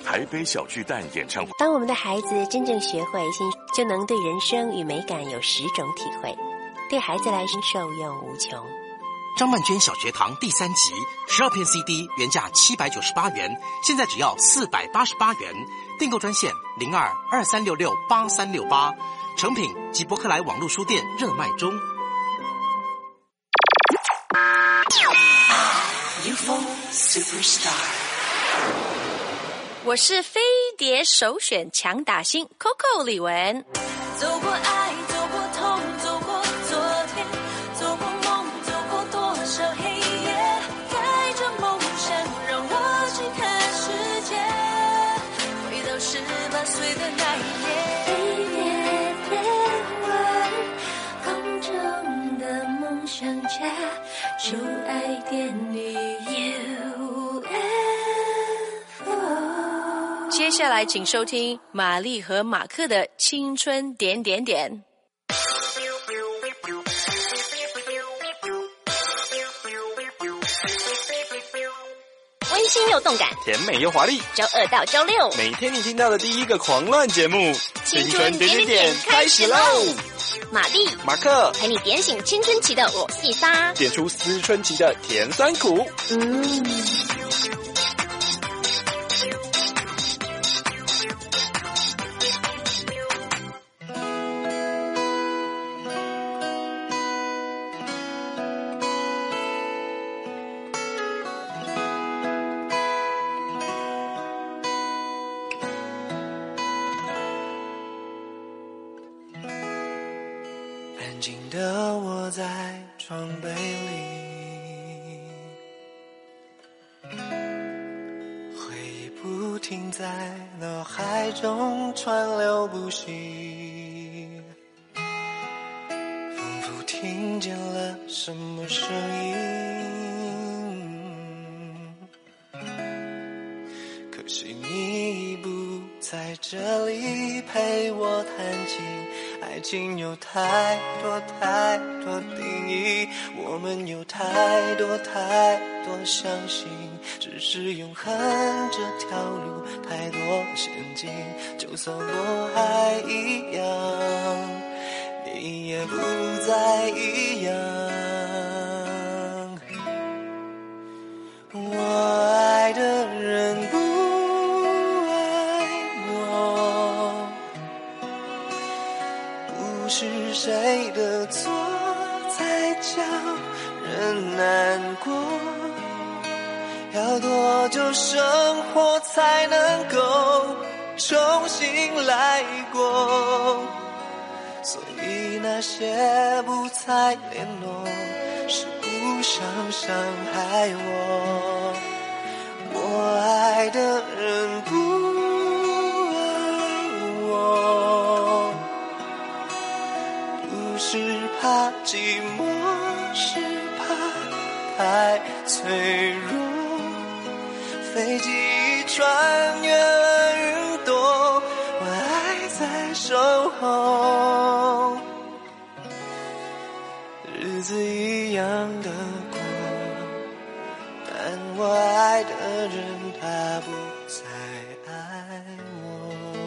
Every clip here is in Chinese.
台北小巨蛋演唱会。 当我们的孩子真正学会就能对人生与美感有10种体会，对孩子来说受用无穷。 张曼娟小学堂第3集，12片 CD 原价798元，现在只要488元。订购专线02-2366-8368，成品及博客来网络书店热卖中。 UFO Superstar， 我是飞碟首选强打星 Coco 李玟。 走过爱，走过痛，走过昨天，走过梦，走过多少黑夜，带着梦想让我去看世界，回到18岁的那一夜。飞碟电玩，空中的梦想家，就爱电女 UFO。 接下来请收听玛丽和马克的青春点点点。 温馨又动感， 甜美又华丽， 周2到周6， 每天你听到的第一个狂乱节目，青春点点点开始喽！ 玛丽、 马克陪你点醒青春期的我细沙， 点出思春期的甜酸苦。 安静的窝在床被里，回忆不停在脑海中川流不息，仿佛听见了什么声音，可惜你已不在这里陪我弹琴。爱情有太多太多定义，我们有太多太多相信，只是永恒这条路太多陷阱，就算我还一样，你也不再一样。我爱的人不是谁的错才叫人难过，要多久生活才能够重新来过，所以那些不再联络是不想伤害我，我爱的人不是怕寂寞，是怕太脆弱，飞机穿越了云朵，我还在守候，日子一样的过，但我爱的人他不再爱我。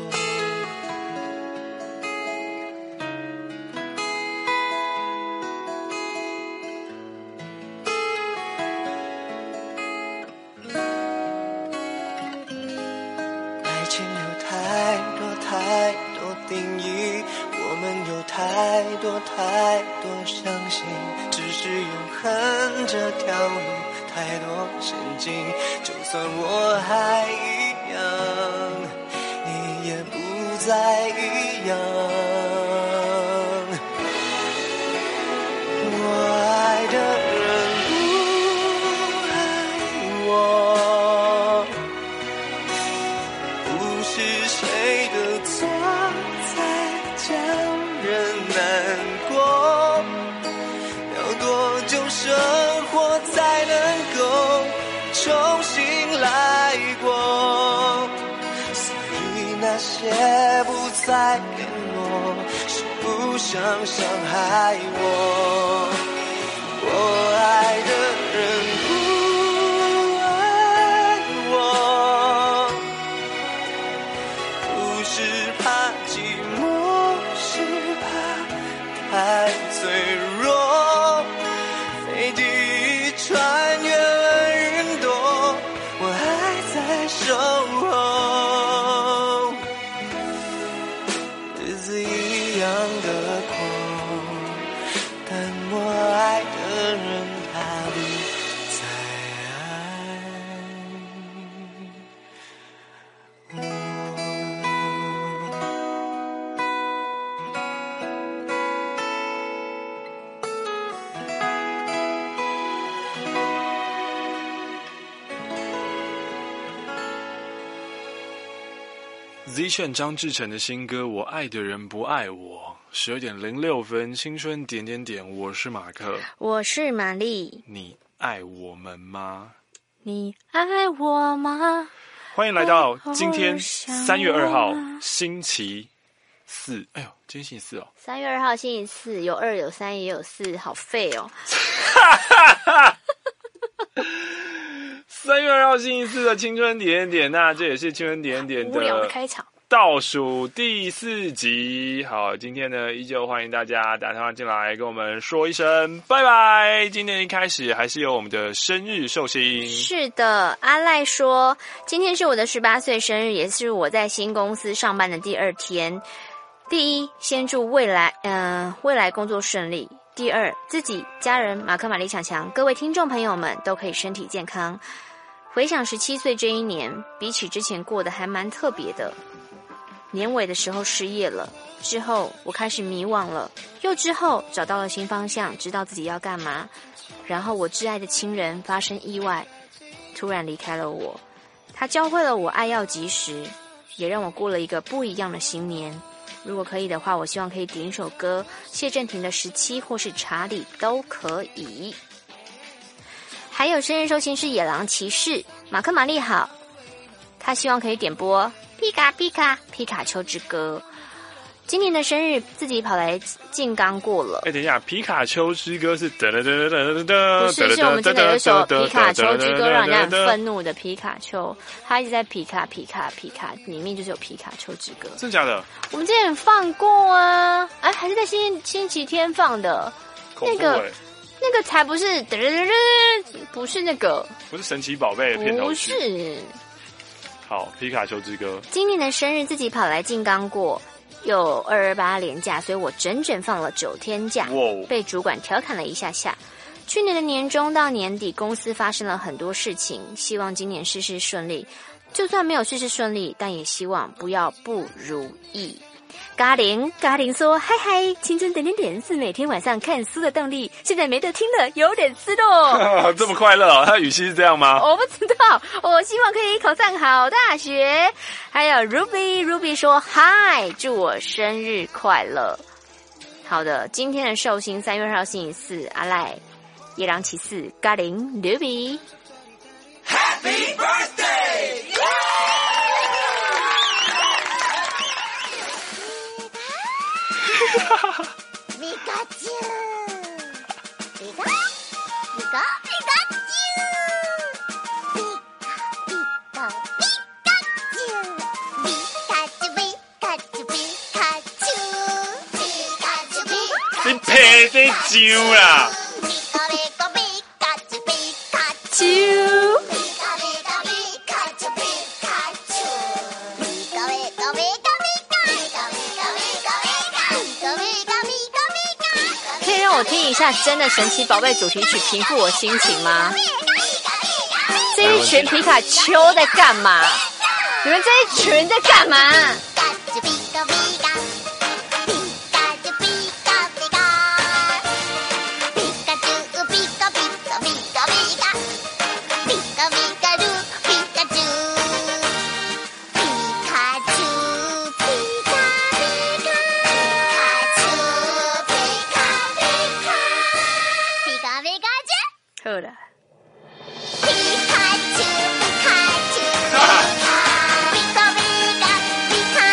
太多定义，我们有太多太多相信，只是永恒这条路太多陷阱，就算我还一样，你也不再一样。我爱的人不爱我，不是谁的错才叫人难过，要多久生活才能够重新来过，所以那些不再联络是不想伤害我，我爱的人不爱我， 太脆弱，飞机穿越了云朵，我还在守候。日子一样的狂，但我爱的人他不再爱我。 Z 炫张志成的新歌《我爱的人不爱我》，12:06，青春点点点，我是马克， 我是玛丽。 你爱我们吗？ 你爱我吗？ 欢迎来到今天3月2号星期四。哎呦，今天星期四哦。 3月2号星期四，有2有3也有4，好废哦。 3月2号星期四的青春点点点，那这也是青春点点点无聊的开场。 倒数第4集。好，今天呢依旧欢迎大家打电话进来跟我们说一声拜拜。今天一开始还是有我们的生日寿星。 是的，阿赖说今天是我的18岁生日，也是我在新公司上班的第2天。第一，先祝未来工作顺利。第二，自己、家人、马克、玛丽、强强，各位听众朋友们都可以身体健康。回想17岁这一年，比起之前过得还蛮特别的。年尾的时候失业了，之后我开始迷惘了，又之后找到了新方向，知道自己要干嘛。然后我挚爱的亲人发生意外，突然离开了我。他教会了我爱要及时，也让我过了一个不一样的新年。如果可以的话，我希望可以点一首歌，谢震廷的17或是查理都可以。还有生日寿星是野狼骑士，马克玛丽好，他希望可以点播皮卡皮卡皮卡丘之歌。今年的生日自己跑来静冈过了。 等一下，皮卡丘之歌是不是， 是我们真的有一首皮卡丘之歌，让人家很愤怒的皮卡丘，他一直在皮卡皮卡皮卡，里面就是有皮卡丘之歌。 真的假的？ 我们之前放过啊，还是在星期天放的，那个才不是，不是那个， 不是神奇宝贝的片头曲， 不是。 好，皮卡丘之歌。 今年的生日自己跑来静冈过，有228连假，所以我整整放了9天假，被主管调侃了一下下。去年的年中到年底，公司发生了很多事情，希望今年事事顺利。就算没有事事顺利，但也希望不要不如意。嘎铃说：嗨嗨，青春点点点是每天晚上看书的动力，现在没得听了，有点失落。 这么快乐哦，他语气是这样吗？ 我不知道，我希望可以考上好大学。还有 Ruby 说：嗨，祝我生日快乐。好的，今天的寿星3月2号星期四，阿赖、野狼骑士、嘎铃、Ruby。Happy birthday！ 皮卡丘，皮卡丘，皮卡丘， 你配得上啦！ 我听一下真的神奇宝贝主题曲，平复我心情吗？这一群皮卡丘在干嘛？你们这一群在干嘛？好了， 皮卡丘，皮卡丘，皮卡皮卡，皮卡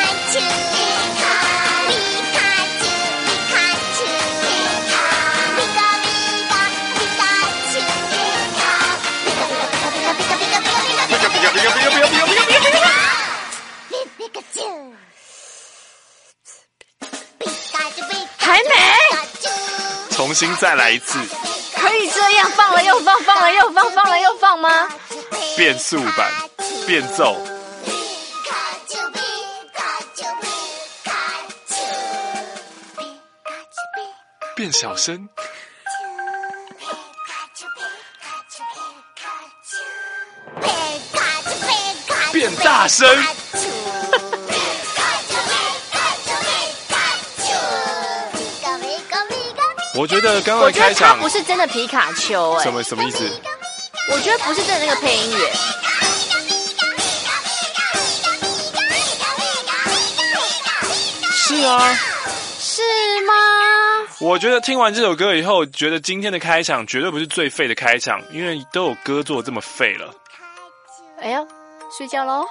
重新再来一次。 可以这样放了又放，放了又放，放了又放吗？ 变速版，变奏。变小声，变大声。我觉得刚刚开场不是真的皮卡丘哎， 什么意思？ 我觉得不是真的那个配音员。 是啊， 是吗？ 我觉得听完这首歌以后，觉得今天的开场绝对不是最废的开场，因为都有歌做这么废了。 哎呦，睡觉喽！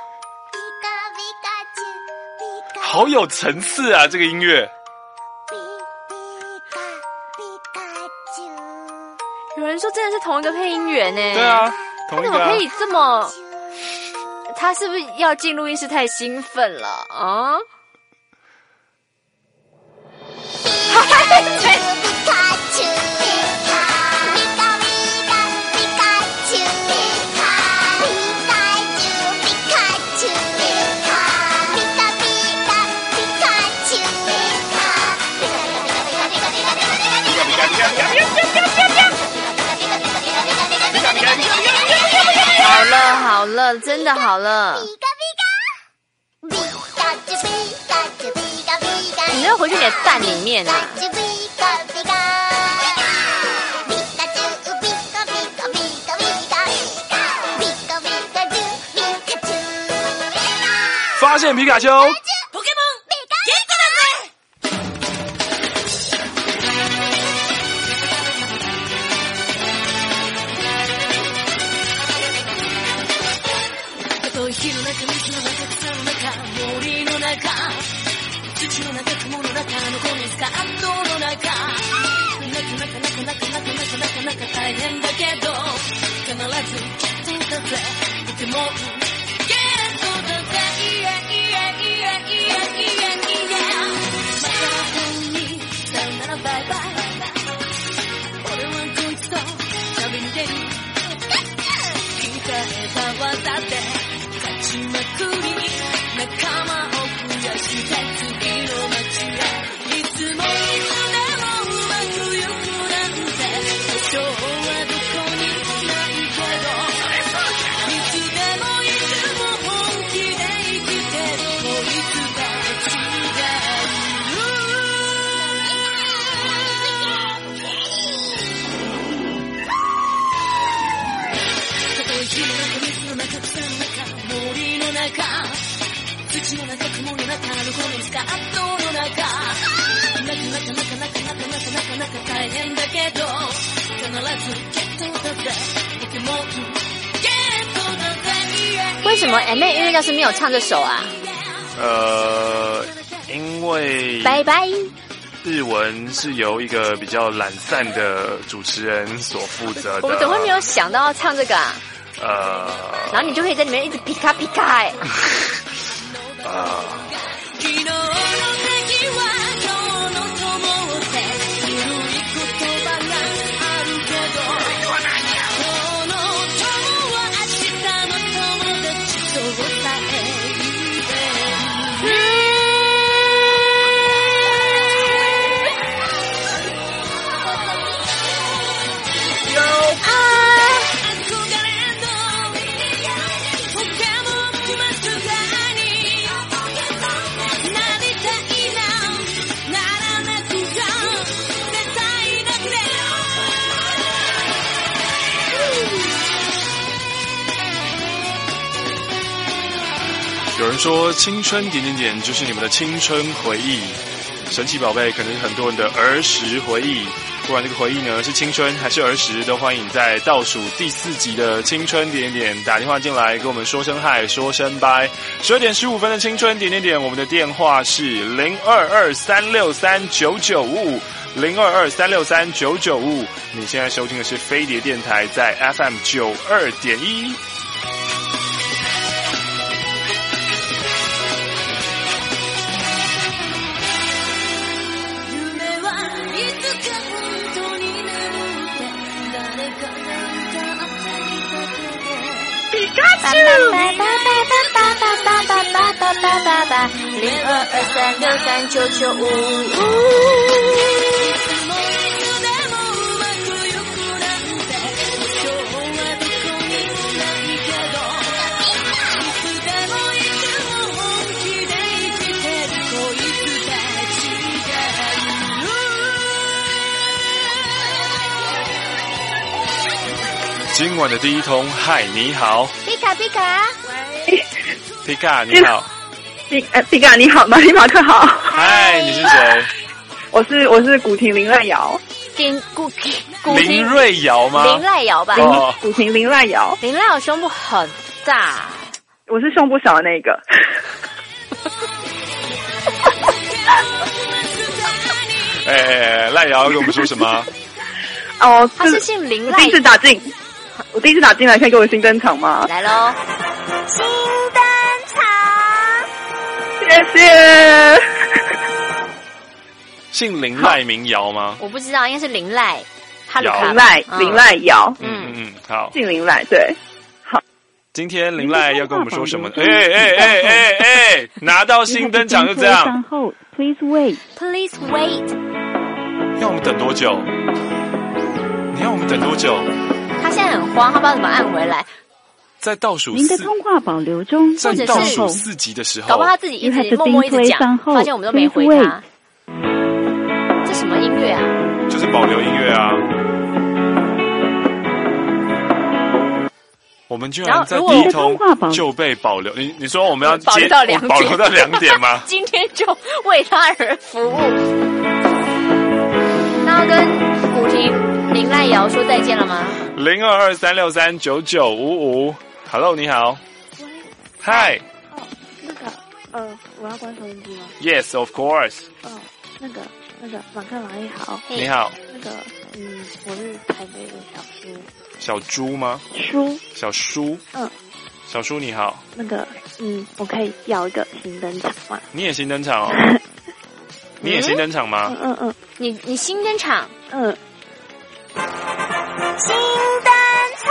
好有层次啊，这个音乐。 有人说真的是同一个配音员呢。 对啊，同一个、啊。 他怎么可以这么？他是不是要进录音室太兴奋了啊？好了，真的好了。你要回去你的蛋里面啊！ 发现皮卡丘。 为什么 M A 音乐教室没有唱这首啊？ 因为拜拜。 日文是由一个比较懒散的主持人所负责的。 我怎么会没有想到要唱这个啊？然后你就可以在里面一直皮卡皮卡哎。 有人说青春点点点就是你们的青春回忆，神奇宝贝可能是很多人的儿时回忆，不管这个回忆呢是青春还是儿时，都欢迎在倒数第4集的青春点点点打电话进来跟我们说声嗨，说声拜。12点15分的青春点点点，我们的电话是0223639955 0223639955。你现在收听的是飞碟电台，在 FM 92.1。 今晚的第一通，嗨，你好， 皮卡皮卡， 皮卡你好， 皮卡你好，马里马克好， 嗨，你是谁？ 我是古亭林濑瑶， 林瑞瑶吗？ 林濑瑶吧， 古亭林濑瑶， 林濑瑶胸部很大， 我是胸部小的那个。 赖瑶要跟我们说什么？ 哦， 他是姓林赖。我第一次打进来，可以给我新登场吗？ 来喽，新登场， 谢谢。 姓林赖名瑶吗？ 我不知道，应该是林赖，林赖瑶。 好， 姓林赖，对，好。 今天林赖要跟我们说什么？拿到新登场就这样。 Please wait. Please wait. 要我们等多久？你要我们等多久？ 他现在很慌，他不知道怎么按回来。 在倒数您的通话保留中， 在倒数4集的时候， 搞不好他自己一直默默一直讲，发现我们都没回他。这什么音乐啊？ 就是保留音乐啊。我们居然在第一通就被保留，你说我们要保留到2 点吗？ 今天就为他而服务。那要跟古亭林赖瑶说再见了吗 ？0223639955 Hello， 你好。嗨。 我要关收音机吗 ？Yes, of course。 那个，马克玛丽好。 你好。 我是台北的小叔。 小猪吗？小叔。小叔你好。 我可以要一个新登场吗？ 你也新登场哦。你也新登场吗？ 你新登场。 新登场。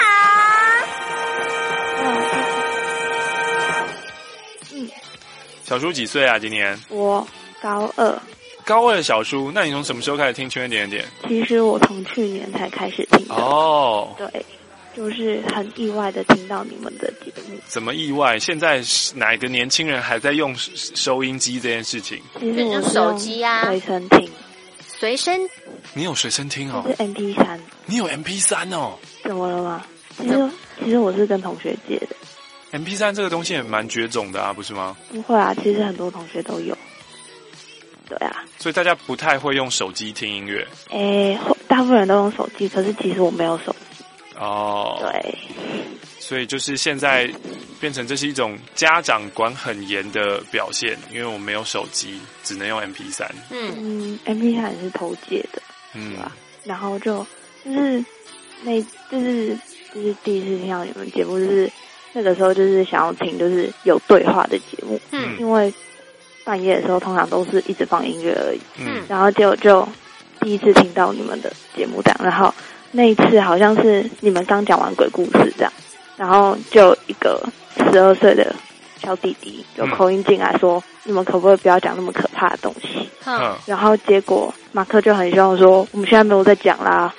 小叔几岁啊？今年？ 我高2。 高2的小叔，那你从什么时候开始听圈点点？ 其实我从去年才开始听的。 哦， 对，就是很意外的听到你们的节目。 怎么意外？现在哪个年轻人还在用收音机这件事情？ 其实我是手机啊， 随身听。 随身？ 你有随身听哦？ 是 MP3。 你有 MP3 哦？ 怎么了吗？其实我是跟同学借的。 MP3 这个东西也蛮绝种的啊，不是吗？ 不会啊，其实很多同学都有。对啊， 所以大家不太会用手机听音乐。 大部分人都用手机，可是其实我没有手机。 哦， 对， 所以就是现在变成这是一种家长管很严的表现，因为我没有手机，只能用 MP3。 MP3 也是偷借的，对吧？然后就是第一次听到你们节目，就是那个时候就是想要听就是有对话的节目，因为半夜的时候通常都是一直放音乐而已，然后就第一次听到你们的节目这样，然后那一次好像是你们刚讲完鬼故事这样，然后就一个12岁的小弟弟就口音进来说，你们可不可以不要讲那么可怕的东西？然后结果马克就很希望说，我们现在没有在讲啦。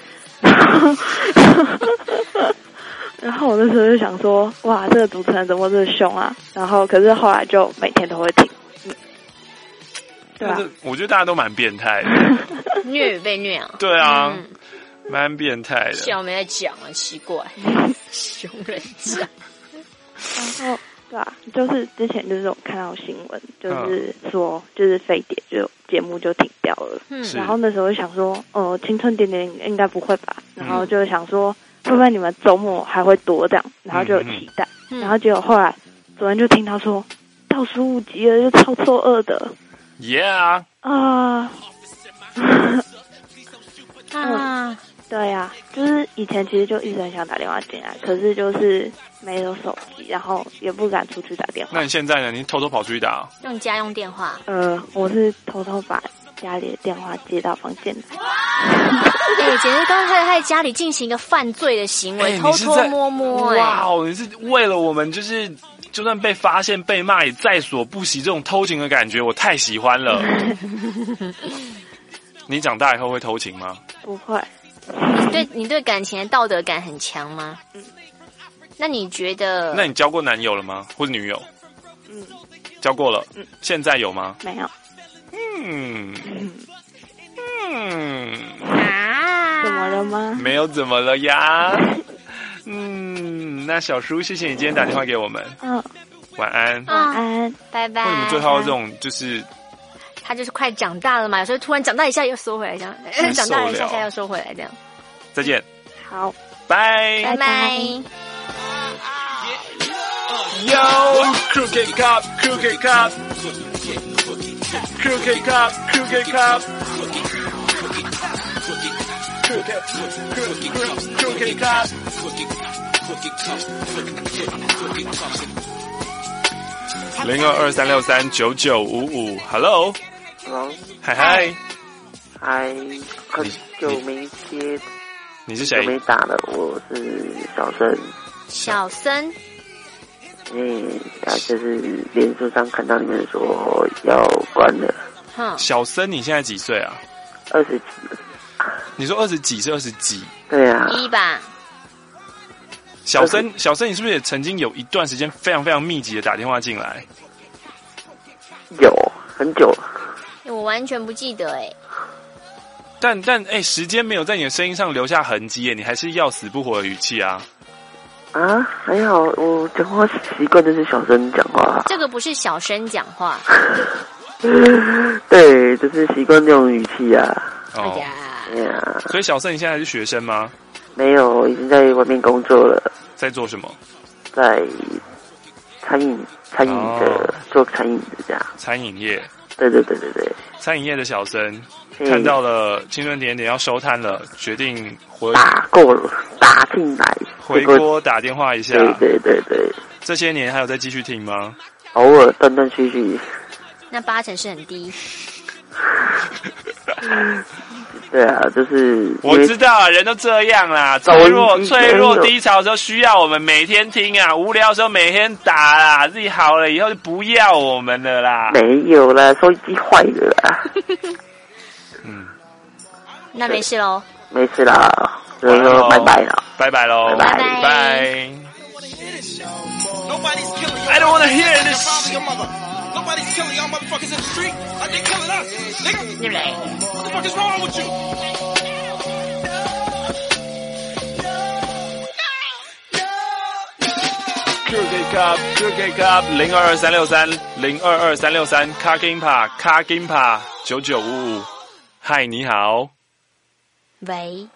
然后我那时候就想说，哇，这个主持人怎么这么凶啊？然后可是后来就每天都会听。对啊， 我觉得大家都蛮变态的， 虐与被虐啊。 对啊，蛮变态的。 幸好没在讲啊，奇怪，凶人家。 然后对啊，就是之前就是我看到新闻，就是说就是飞碟就节目就停掉了。然后那时候就想说，青春点点应该不会吧？然后就想说，会不会你们周末还会多这样？然后就有期待。然后结果后来昨天就听到说，倒数5集了，就超错愕的。 Yeah 对啊，就是以前其实就一直很想打电话进来，可是就是没有手机，然后也不敢出去打电话。 那你现在呢？你偷偷跑出去打？ 用家用电话？ 我是偷偷把家里的电话接到房间来。 简直刚才在家里进行一个犯罪的行为，偷偷摸摸。 哇哦，你是为了我们，就是就算被发现被骂也在所不惜，这种偷情的感觉我太喜欢了。你长大以后会偷情吗？ 不会。 你对感情的道德感很强吗？那你觉得？ 那你交过男友了吗？或者女友？交过了。现在有吗？ 没有。怎么了吗？ 没有怎么了呀。那小叔，谢谢你今天打电话给我们。晚安。 晚安， 拜拜。 为什么最后这种就是他就是快长大了嘛？有时候突然长大一下又收回来，这样长大了一下又收回来，这样。 再见。 好， 拜拜拜。 Yo, Crooked Cop, Crooked Cop, Crooked Cop, Crooked Cop, Crooked Cop. 0223639955 ，Hello， 嗨， 很久没接， 你是谁？ 没打了，我是小生。 小生。 就是脸书上看到你们说要关了。 小生，你现在几岁啊 ？20几。 你说20几是20几？ 对啊。 1吧。 小生，你是不是也曾经有一段时间非常非常密集的打电话进来？ 有，很久。 我完全不记得但时间没有在你的声音上留下痕迹耶，你还是要死不活的语气啊。 还好，我讲话习惯就是小声讲话。 这个不是小声讲话。 对，就是习惯这种语气啊。 哎呀， 所以小生，你现在还是学生吗？ 没有，已经在外面工作了。 在做什么？ 在餐饮的，做餐饮的这样。 餐饮业。 对。 餐饮业的小生看到了青春点点要收摊了，决定打进来，回锅打电话一下。 对。 这些年还有再继续听吗？ 偶尔断断续续。 那80%是很低。 对啊，就是我知道啊，人都这样啦，脆弱低潮的时候需要我们每天听啊，无聊的时候每天打啦，自己好了以后就不要我们了啦。 没有啦，收音机坏了啦。 那没事喽。 没事啦，所以说拜拜了， 拜拜喽， 拜拜。I don't wanna hear this. Nobody's killing y'all motherfuckers in the street like they killing us, nigga. What the fuck is wrong with you? Crooked Cop 022363 Car Gimpa 9955。嗨，你好。 喂。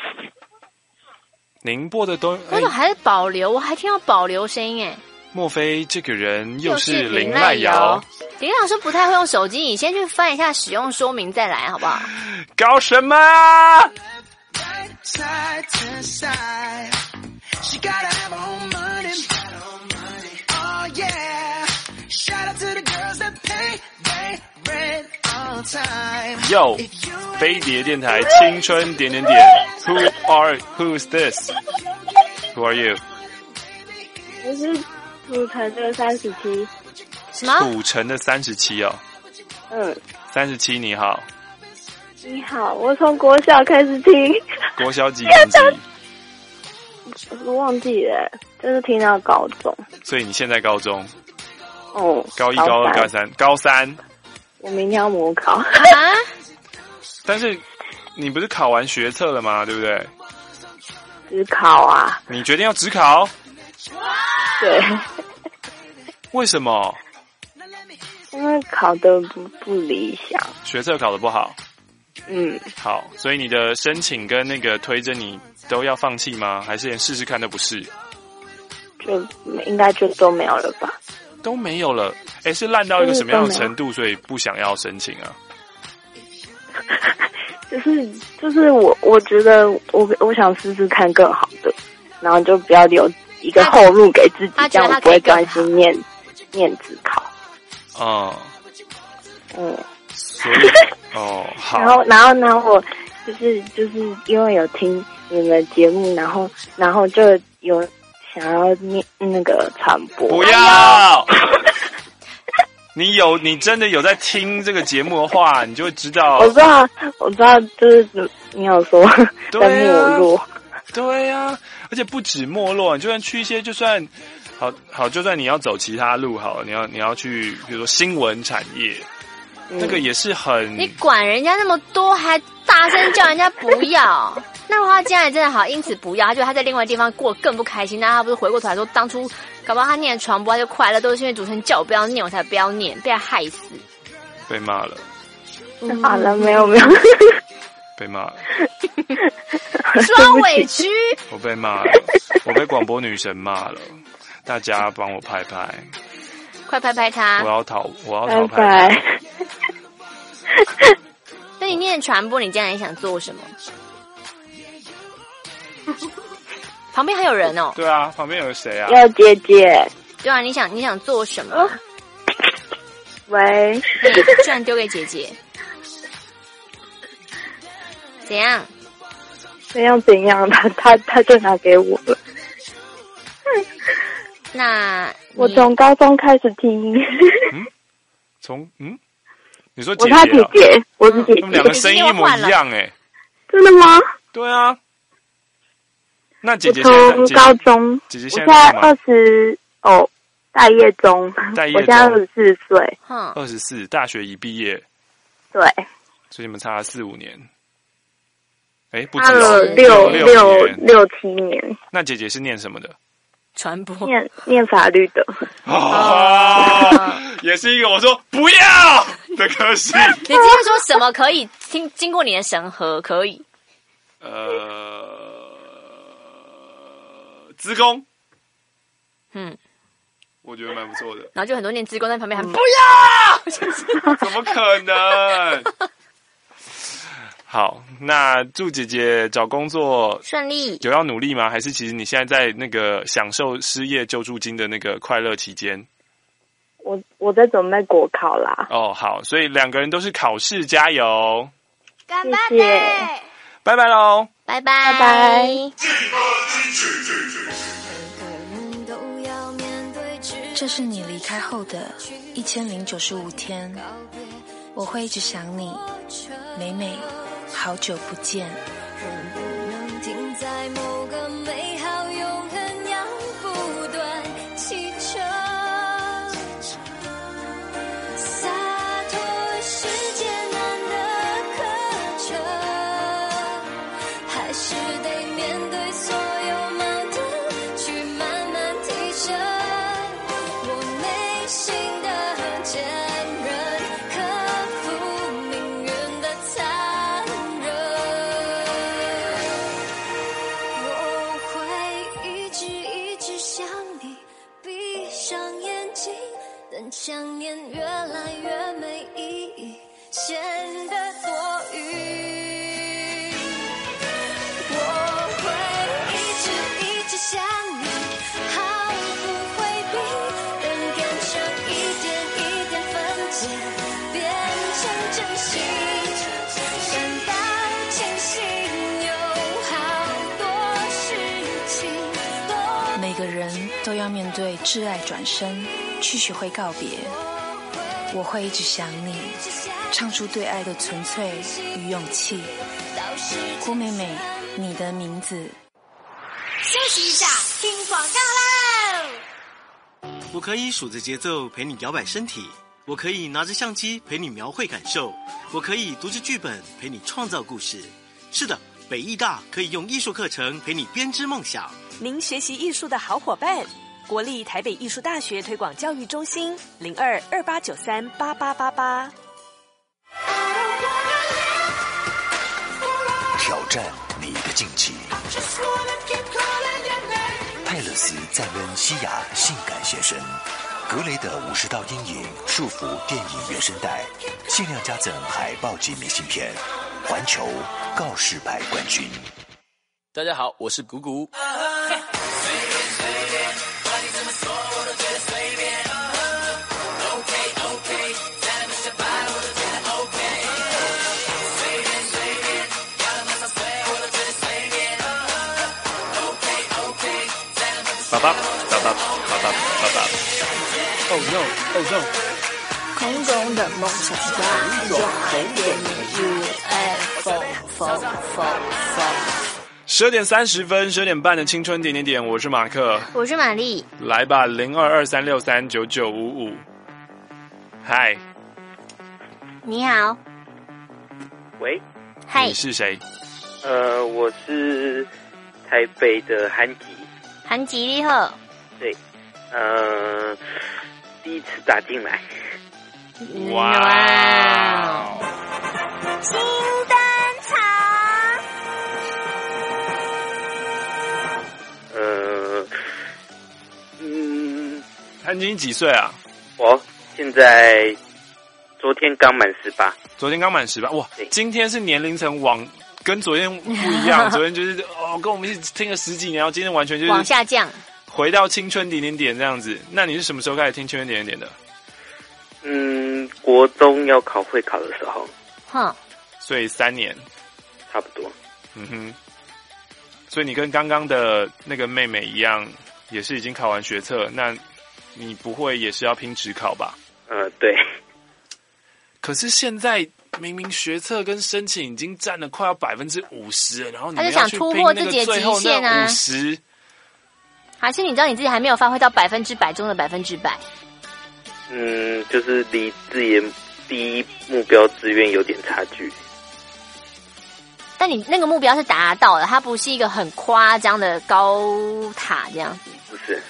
您拨的都为什么还是保留？我还听到保留声音莫非这个人又是林赖瑶？ 林老师不太会用手机，你先去翻一下使用说明再来好不好？ 搞什么？Yo， 飞碟电台青春点点点 ，Who's this? Who are you? 我是土城的37。 什么？ 土城的37哦。37你好。 你好，我从国小开始听。 国小几年级？ 我忘记了，就是听到高中。 所以你现在高中？ 高 1、高2、高3。 我明天要模考啊！ 但是你不是考完学测了吗？对不对？ 指考啊！ 你决定要指考？ 对。 为什么？ 因为考得不理想。 学测考得不好。好，所以你的申请跟那个推甄你都要放弃吗？还是连试试看都不是？ 就应该就都没有了吧。 都没有了，是烂到一个什么样的程度，所以不想要申请啊？ 就是我觉得我想试试看更好的，然后就不要留一个后路给自己，这样我不会专心念指考。 所以哦，好。 然后我就是因为有听你们节目，然后就有想要念那个传播。 不要。你真的有在听这个节目的话，你就会知道。我知道，就是你有说在没落。 对呀，而且不止没落，你就算去一些，就算好，就算你要走其他路好了，你要去，比如说新闻产业，那个也是很。 你管人家那么多，还大声叫人家不要，那他将来真的好，因此不要，他觉得他在另外地方过得更不开心。那他不是回过头来说，当初搞不好他念传播他就快乐，都是因为主持人叫我不要念，我才不要念，被他害死。 被骂了。 好了，没有。 被骂了。 装委屈。 我被骂了，我被广播女神骂了，大家帮我拍拍， 快拍拍他！ 我要讨拍拍。 那你念传播，你将来想做什么？旁边还有人哦。 对啊，旁边有谁啊？ 有姐姐。 对啊，你想做什么？ 喂， 居然丢给姐姐。怎样？ 怎样？他就拿给我了。 那我从高中开始听。 你说姐姐？ 我是姐姐，我是姐姐。 他们两个声音一模一样哎。 真的吗？ 对啊。那姐姐从高中， 姐姐现在20大业中，我现在24岁。 24，大学已毕业。 对。 所以你们差了4-5年。哎，不止差了6、7年。 那姐姐是念什么的？ 传播。 念法律的。 也是一个我说不要的科系。 你今天说什么可以经过你的审核可以？ 资工。我觉得蛮不错的。 然后就很多念资工在旁边喊不要，怎么可能？好，那祝姐姐找工作顺利。 有要努力吗？还是其实你现在在那个享受失业救助金的那个快乐期间？ 我在准备国考啦。 哦，好，所以两个人都是考试加油。 谢谢。 拜拜喽。 拜拜。 拜拜。 这是你离开后的1095天，我会一直想你，美美，好久不见。 人不能停在某个美好永恒要不断启程，洒脱是艰难的课程，还是得面对所有矛盾去慢慢提升。我内心的坚韧，克服命运的残忍。我会一直想你，闭上眼睛，等想念越来越没意义，显得多余。我会一直想你，毫不回避，等感伤一点一点分解，变成真心，感到庆幸有好多事情都。 每个人都要面对挚爱转身，去学会告别。我会一直想你，唱出对爱的纯粹与勇气。郭美美，你的名字。 休息一下，听广告喽！ 我可以数着节奏陪你摇摆身体，我可以拿着相机陪你描绘感受，我可以读着剧本陪你创造故事。是的，北艺大可以用艺术课程陪你编织梦想。 您学习艺术的好伙伴，国立台北艺术大学推广教育中心0228938888。 挑战你的竞技。泰勒斯赞恩西亚性感现身，格雷的50道阴影束缚电影原声带，限量加赠海报及明信片，环球告示牌冠军。 大家好，我是谷谷。 no。 空中的梦想家，用爱点你 UFO。 12点30分，12点半的青春点点点，我是马克， 我是玛丽， 来吧，0223639955。嗨， 你好， 喂， 嗨， 你是谁？ 我是台北的韩吉。 韩吉你好。 对，第一次打进来。 哇！ 金灯场。 韩吉你几岁啊？ 我现在昨天刚满18。 昨天刚满18，哇！今天是年龄层跟昨天不一样，昨天就是跟我们一起听了10几年，然后今天完全就是往下降， 回到青春点点点这样子。那你是什么时候开始听青春点点点的？ 国中要考会考的时候。 所以3年， 差不多。 所以你跟刚刚的那个妹妹一样，也是已经考完学测，那你不会也是要拼指考吧？ 对。 可是现在明明学测跟申请已经占了快要50%了，然后你们他就想突破自己的极限啊 ！50%， 还是你知道你自己还没有发挥到100%中的100%？ 就是离自己的第一目标志愿有点差距。 但你那个目标是达到了，它不是一个很夸张的高塔这样子。 不是。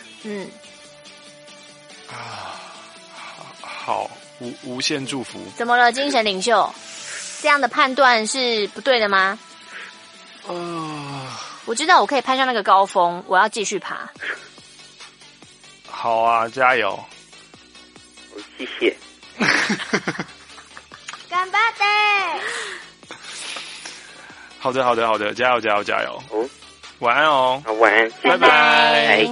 好，无限祝福。 怎么了，精神领袖？这样的判断是不对的吗？我知道我可以攀上那个高峰，我要继续爬。 好啊，加油！ 谢谢。 干巴的。 好的，加油！晚安哦。 晚安， 拜拜。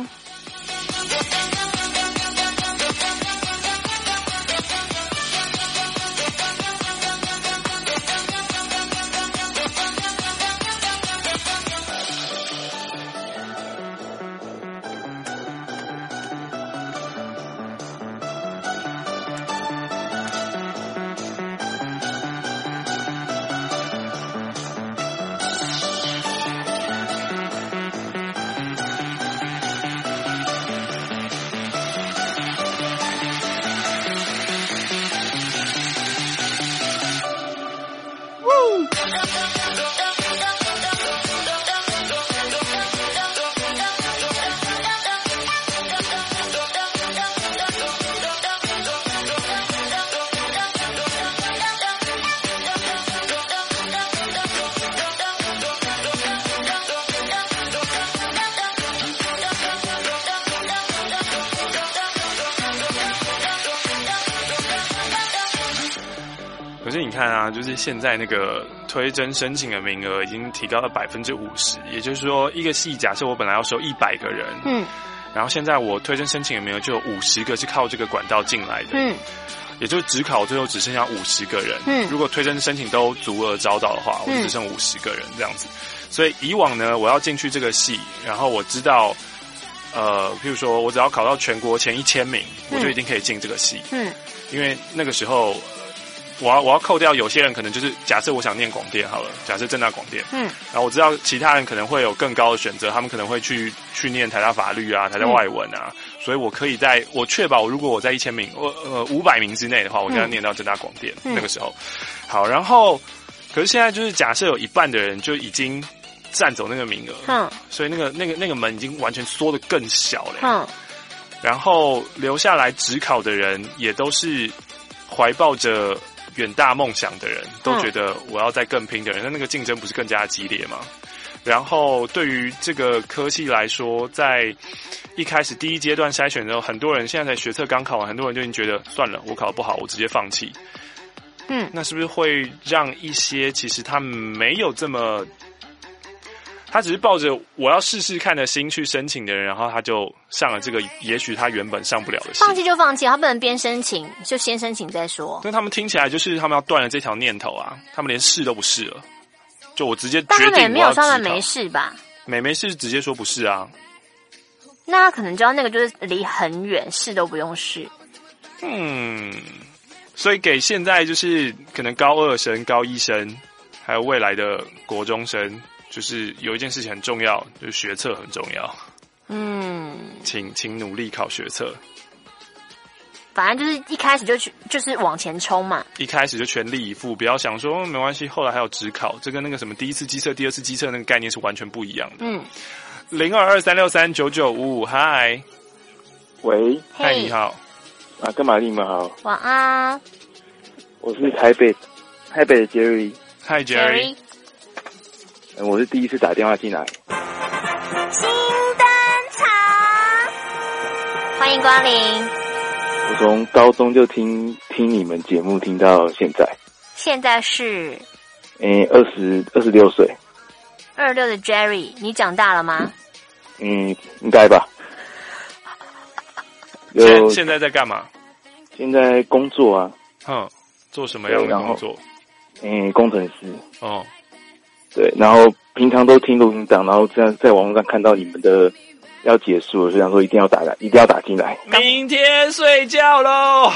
可是你看啊，就是现在那个推甄申请的名额已经提高到50%，也就是说，一个系假设我本来要收100个人，然后现在我推甄申请的名额就有50个是靠这个管道进来的，也就是指考最后只剩下50个人，如果推甄申请都足额招到的话，我就只剩50个人这样子。所以以往呢，我要进去这个系，然后我知道，譬如说我只要考到全国前1000名，我就一定可以进这个系，因为那个时候。我要扣掉有些人可能就是假设我想念广电好了，假设政大广电，然后我知道其他人可能会有更高的选择，他们可能会去念台大法律啊、台大外文啊，所以我可以我确保如果我在1000名500名之内的话，我就要念到政大广电，那个时候。好，然后可是现在就是假设有一半的人就已经占走那个名额，所以那个门已经完全缩得更小了，然后留下来指考的人也都是怀抱着远大梦想的人，都觉得我要再更拼的人，那个竞争不是更加激烈吗？然后对于这个科系来说，在一开始第一阶段筛选的时候，很多人现在才学测刚考完，很多人就已经觉得算了，我考得不好，我直接放弃。那是不是会让一些其实他没有这么，他只是抱着我要试试看的心去申请的人，然后他就上了这个也许他原本上不了的系， 放弃就放弃，他不能边申请就先申请再说。 但他们听起来就是他们要断了这条念头啊，他们连试都不试了，就我直接决定但他们也没有说他们没试吧？ 没试直接说不是啊。 那他可能知道那个就是离很远，试都不用试。 所以给现在就是可能高2生、高1生，还有未来的国中生，就是有一件事情很重要，就是学测很重要。请努力考学测。 反正就是一开始就是往前冲嘛， 一开始就全力以赴，不要想说没关系，后来还有指考，这跟那个什么第一次基测、第二次基测那个概念是完全不一样的。0223639955，嗨， 喂， 嗨，你好， 干嘛？你们好， 晚安， 我是台北的 Jerry， 嗨 Jerry， 我是第一次打电话进来， 新登场，欢迎光临。 我从高中就听你们节目听到现在， 现在是 26岁。 26的 Jerry， 你长大了吗？ 应该吧。 现在在干嘛？ 现在工作啊。 做什么样的工作？ 工程师。 哦。 对，然后平常都听录音档，然后这样在网络上看到你们的要结束了，所以想说一定要打进来。 明天睡觉喽。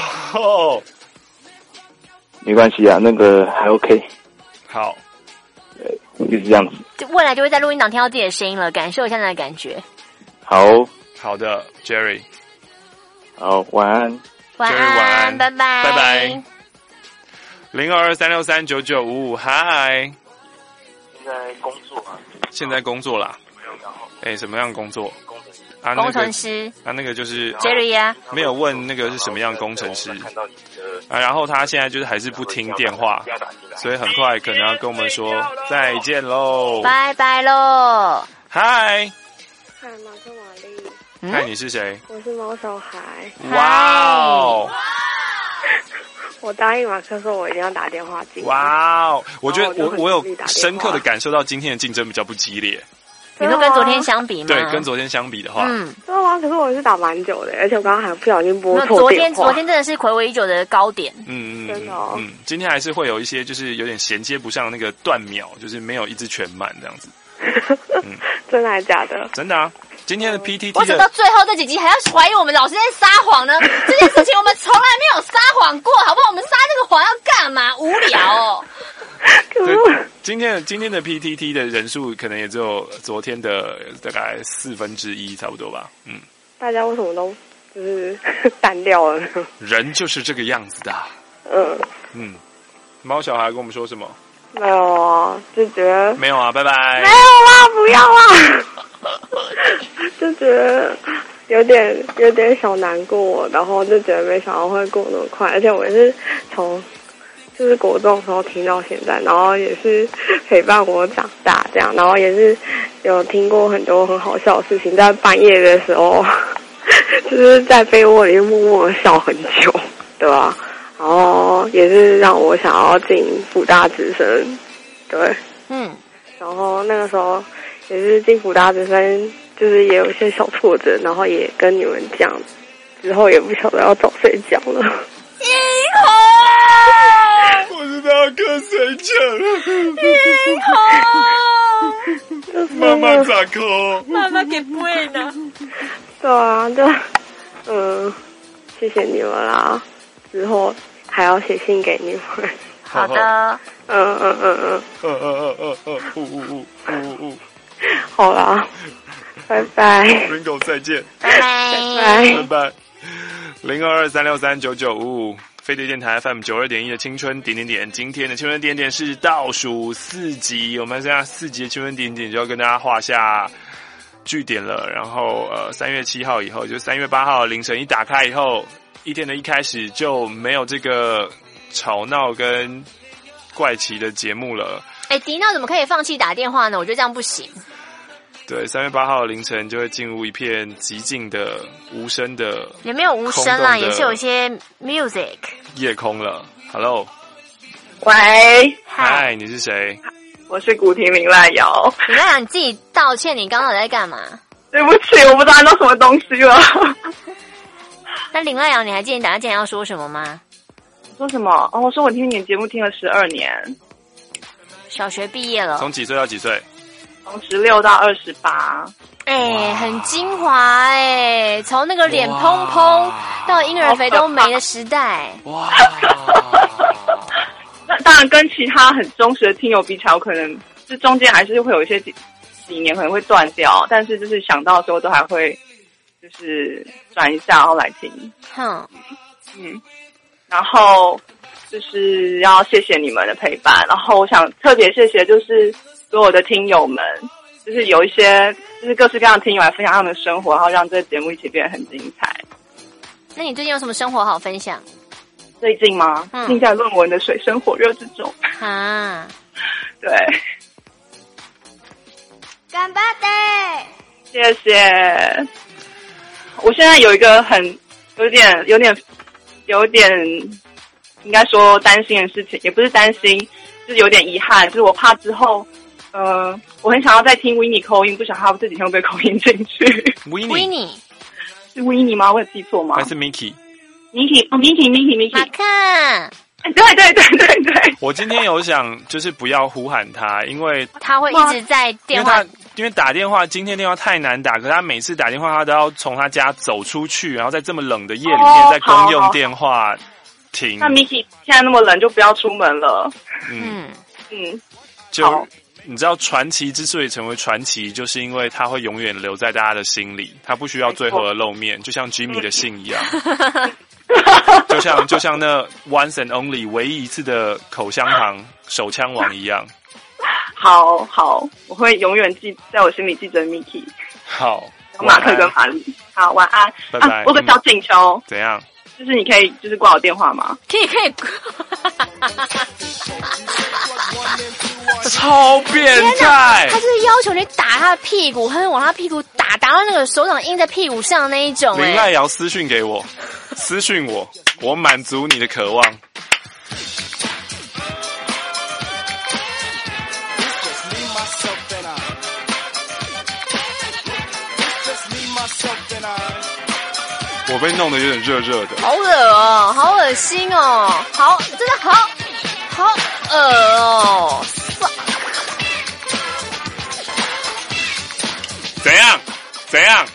没关系啊，那个还 OK。 好。 对，就是这样子。 未来就会在录音档听到自己的声音了，感受一下那的感觉。 好的 ，Jerry。 好，晚安。 晚安，拜拜， 拜拜。0223639955，嗨。 现在工作啊？ 现在工作啦。什么样的工作？ 工程师。 那个就是 Jerry 啊。 没有问那个是什么样的工程师。然后他现在就是还是不听电话，所以很快可能要跟我们说再见喽， 拜拜喽。 嗨，马克玛丽。 嗨，你是谁？ 我是猫小孩。 哇哦！ 我答应马克说，我一定要打电话进。 哇哦！我觉得我有深刻的感受到今天的竞争比较不激烈。 你说跟昨天相比吗？ 对，跟昨天相比的话， 真的吗？可是我是打蛮久的，而且我刚刚还不小心拨错电话。 昨天真的是睽违已久的高点。 真的哦。 今天还是会有一些就是有点衔接不上那个断秒，就是没有一直全满这样子。 真的还是假的？ 真的啊。今天的 PTT 我等到最后这几集还要怀疑我们老师在撒谎呢？这件事情我们从来没有撒谎过，好不好？我们撒这个谎要干嘛？无聊哦。 对，今天的 PTT 的人数可能也只有昨天的大概1/4差不多吧。 大家为什么都就是淡掉了呢？ 人就是这个样子的。猫小孩跟我们说什么？ 没有啊，就觉得没有啊，拜拜。 没有啊，不要啊。就觉得有点小难过，然后就觉得没想到会过那么快，而且我也是从就是国中的时候听到现在，然后也是陪伴我长大这样，然后也是有听过很多很好笑的事情，在半夜的时候就是在被窝里默默的笑很久，对吧？然后也是让我想要进辅大直升，对，然后那个时候也是进辅大直升，就是也有一些小挫折，然后也跟你们讲，之后也不晓得要早睡觉了。 银河， 我知道要瞌睡觉了。银河，妈妈咋哭？ 妈妈给不会呢？ 对啊，就谢谢你们啦，之后还要写信给你们。 好的。 好啦，拜拜。 Ringo 再见。 拜拜。 拜拜。0223639955，飞碟电台 FM 92.1的青春点点点。今天的青春点点是倒数4集，我们剩下4集的青春点点就要跟大家画下句点了。然后3月7号以后，就3月8号凌晨一打开以后，一天的一开始就没有这个吵闹跟怪奇的节目了。 迪娜怎么可以放弃打电话呢？我觉得这样不行。 对，3月8号凌晨就会进入一片寂静的、无声的， 也没有无声啦，也是有一些 music 夜空了。Hello， 喂， 嗨，你是谁？ 我是古亭林濑瑶。 林濑瑶，你自己道歉，你刚刚在干嘛？ 对不起，我不知道按到什么东西了。 那林濑瑶，你还记得你打算今天要说什么吗？ 说什么？我说我听你的节目听了12年， 小学毕业了。 从几岁到几岁？ 从16到28。 很精华从那个脸蓬蓬到婴儿肥都没的时代。 哇！ 那当然跟其他很忠实的听友比起来，我可能就中间还是会有一些几年可能会断掉，但是就是想到的时候都还会就是转一下然后来听。然后就是要谢谢你们的陪伴，然后我想特别谢谢就是所有的听友们，就是有一些就是各式各样的听友来分享他们的生活，然后让这个节目一起变得很精彩。 那你最近有什么生活好分享？ 最近吗？浸在论文的水深火热之中。对。 干巴爹！ 谢谢。我现在有一个有点，应该说担心的事情，也不是担心，就是有点遗憾，就是我怕之后，我很想要再听 Winnie 口音，不晓得他这几天会不会口音进去。 Winnie 是 Winnie 吗？我有记错吗？ 还是 Mickey？ Mickey。 马克。 对。 我今天有想，就是不要呼喊他，因为他会一直在电话。 因为打电话，今天电话太难打，可是他每次打电话，他都要从他家走出去，然后在这么冷的夜里面，在公用电话亭。 那 Mickey 现在那么冷，就不要出门了。 就你知道，传奇之所以成为传奇，就是因为他会永远留在大家的心里，他不需要最后的露面，就像 Jimmy 的信一样。就像那 once and only 唯一一次的口香糖手枪王一样。 好，我会永远在我心里记着 Mickey。 好， 马克跟玛丽。好，晚安， 拜拜。 我有个小请求。 怎样？ 就是你可以就是挂我电话吗？ 可以。 超变态！ 他就是要求你打他的屁股，他就往他屁股打到那个手掌印在屁股上那一种。 林赖瑶私讯给我，我满足你的渴望。我被弄得有点热热的， 好恶哦，好恶心哦，真的好恶哦。 怎样？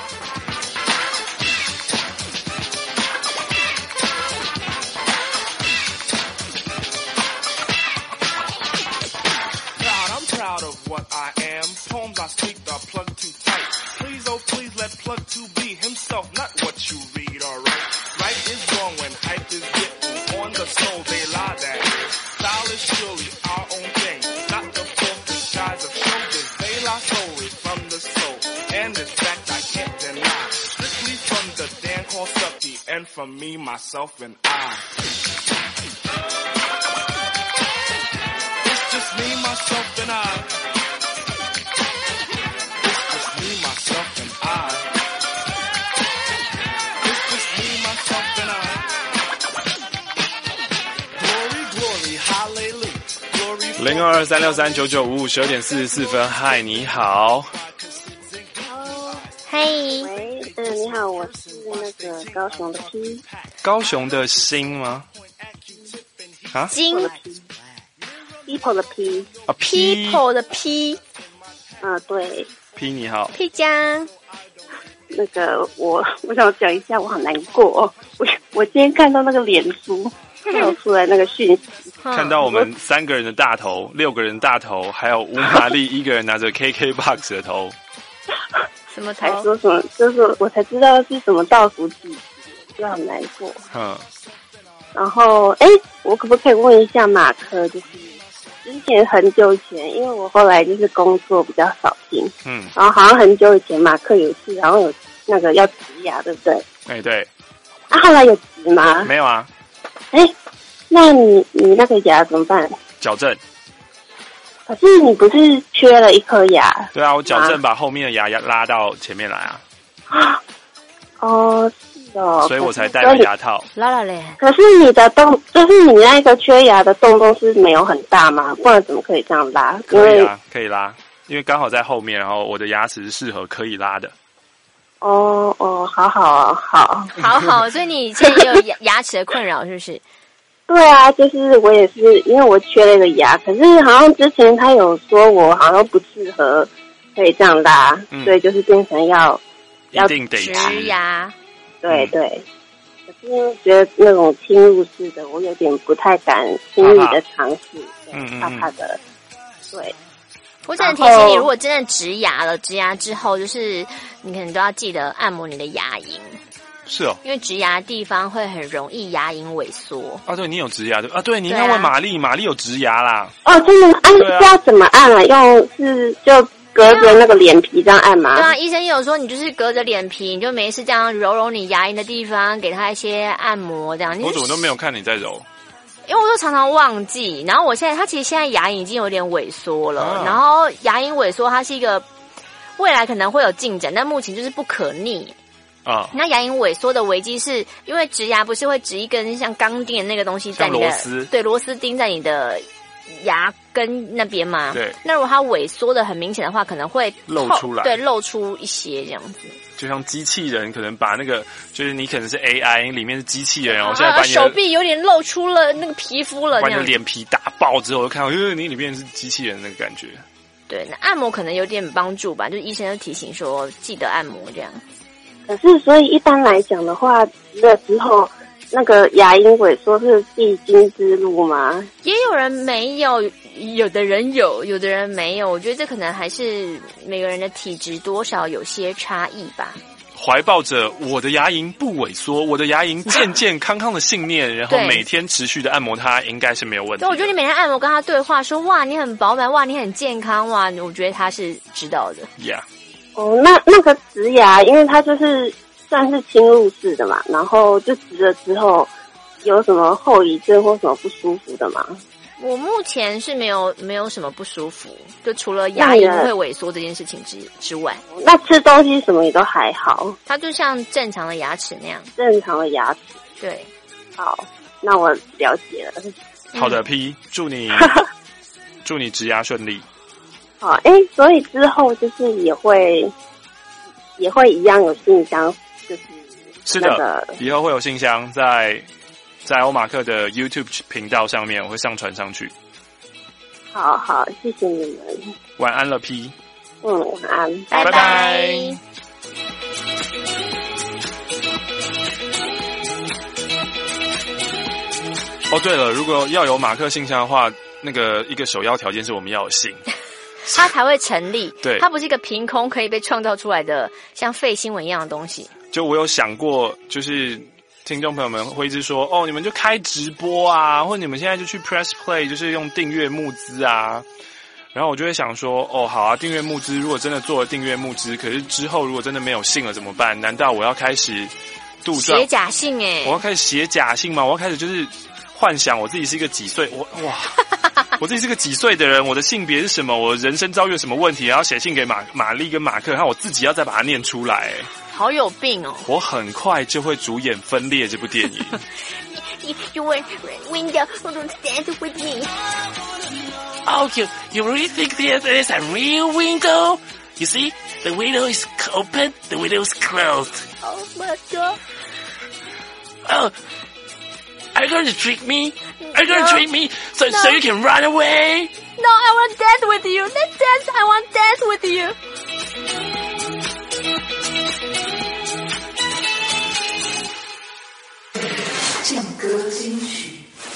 From me, myself, and I. It's just me, myself, and I. It's just me, myself, and I. It's just me, myself, and I. Glory, hallelujah. 0223639955，12点44分。嗨，你好。 嗨。 你好，我是那个高雄的 P。 高雄的星吗？啊？ 金。 People 的 P。 啊 ，People 的 P。 对。 P 你好。 P 江。 那个我想讲一下，我好难过哦。我今天看到那个脸书有出来那个讯息， 看到我们3个人的大头，6个人大头，还有吴玛丽1个人拿着 KKBOX 的头。 什么才说什么？就是我才知道是什么倒数计时，就很难过。然后，我可不可以问一下马克？就是之前很久以前，因为我后来就是工作比较少听，然后好像很久以前马克有一次，然后有那个要植牙，对不对？ 对。 后来有植吗？ 没有啊。 那你那个牙怎么办？ 矫正。 可是你不是缺了一颗牙？ 对啊，我矫正把后面的牙拉到前面来啊。 是哦。 所以我才戴了牙套。 拉了嘞。 可是你的就是你那个缺牙的洞洞是没有很大吗？不然怎么可以这样拉？ 可以啊，可以拉，因为刚好在后面，然后我的牙齿是适合可以拉的。 好，所以你现在也有牙齿的困扰是不是？ 对啊，就是我也是，因为我缺了一个牙，可是好像之前他有说我好像不适合可以这样拉，所以就是变成要一定得植牙。 对。 因为觉得那种侵入式的，我有点不太敢轻易的尝试，怕怕的。对， 我只能提醒你，如果真的植牙了，植牙之后就是你可能都要记得按摩你的牙龈。 是哦， 因为植牙的地方会很容易牙龈萎缩。 啊，对，你有植牙对啊？对，你应该问玛丽，玛丽有植牙啦。 哦，真的按是要怎么按啊？用是就隔着那个脸皮这样按吗？ 对啊，医生有说你就是隔着脸皮，你就没事这样揉揉你牙龈的地方，给他一些按摩这样。 我怎么都没有看你在揉？ 因为我都常常忘记，然后他其实现在牙龈已经有点萎缩了，然后牙龈萎缩它是一个未来可能会有进展，但目前就是不可逆。那牙龈萎缩的危机是因为植牙不是会植一根像钢钉的那个东西在你的螺丝钉在你的牙根那边吗？对。那如果它萎缩的很明显的话，可能会露出来， 对，露出一些这样子。 就像机器人可能把那个，就是你可能是 AI 里面是机器人，然后现在把你的手臂有点露出了那个皮肤了， 把你的脸皮打爆之后，就看到你里面是机器人那个感觉。 对，那按摩可能有点帮助吧，就医生就提醒说记得按摩这样。 可是，所以一般来讲的话，植了之后，那个牙龈萎缩是必经之路吗？ 也有人没有，有的人有，有的人没有。我觉得这可能还是每个人的体质多少有些差异吧。 怀抱着我的牙龈不萎缩，我的牙龈健健康康的信念，然后每天持续的按摩它，应该是没有问题的。 我觉得你每天按摩跟他对话，说哇你很饱满，哇你很健康，哇，我觉得他是知道的。 Yeah。 哦，那个植牙，因为它就是算是侵入式的嘛，然后就植了之后，有什么后遗症或什么不舒服的吗？ 我目前是没有什么不舒服，就除了牙龈会萎缩这件事情之外。 那吃东西什么也都还好， 它就像正常的牙齿那样。 正常的牙齿。 对。 好，那我了解了。 好的 P， 祝你植牙顺利。 好，所以之后就是也会一样有信箱，就是那个是的，以后会有信箱在欧马克的 YouTube 频道上面，我会上传上去。 好，谢谢你们。 晚安了 P。 晚安， 拜拜。 哦，对了，如果要有马克信箱的话，那个一个首要条件是我们要有信。 它才会成立， 对， 它不是一个凭空可以被创造出来的像废新闻一样的东西。 就我有想过，就是听众朋友们会一直说，哦，你们就开直播啊，或者你们现在就去 Press Play， 就是用订阅募资啊。然后我就会想说，哦，好啊，订阅募资，如果真的做了订阅募资，可是之后如果真的没有信了怎么办？难道我要开始杜撰写假信？ 我要开始写假信吗？我要开始就是幻想我自己是一个几岁，我自己是个几岁的人，我的性别是什么，我人生遭遇了什么问题，然后写信给玛丽跟马克，然后我自己要再把它念出来。 好有病哦！ 我很快就会主演《分裂》这部电影。 You were window who stand with me. Oh, you really think this is a real window? You see, the window is open, the window is closed. Oh my god! Oh, are you going to trick me? Are you going to trick me so you can run away? No, I want to dance with you. Let's dance. I want to dance with you. 劲歌金曲。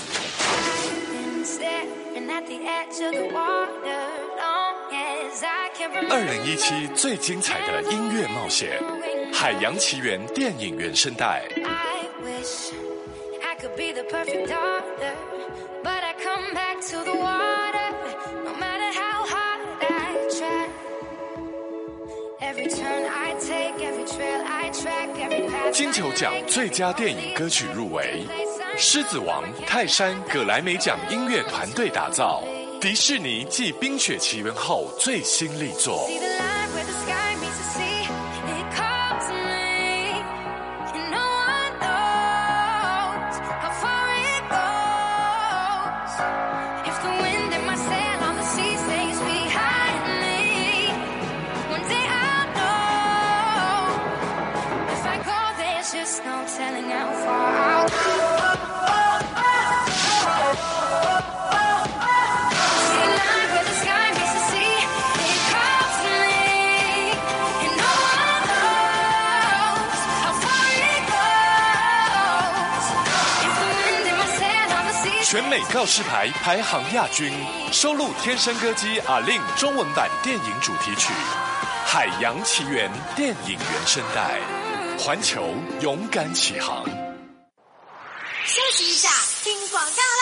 2017最精彩的音乐冒险，《海洋奇缘》电影原声带。金球奖最佳电影歌曲入围，《狮子王》泰山葛莱美奖音乐团队打造，迪士尼继《冰雪奇缘》后最新力作。 全美告示牌排行亚军，收录天生歌姬阿令中文版电影主题曲《海洋奇缘》电影原声带。环球勇敢起航。 休息一下，听广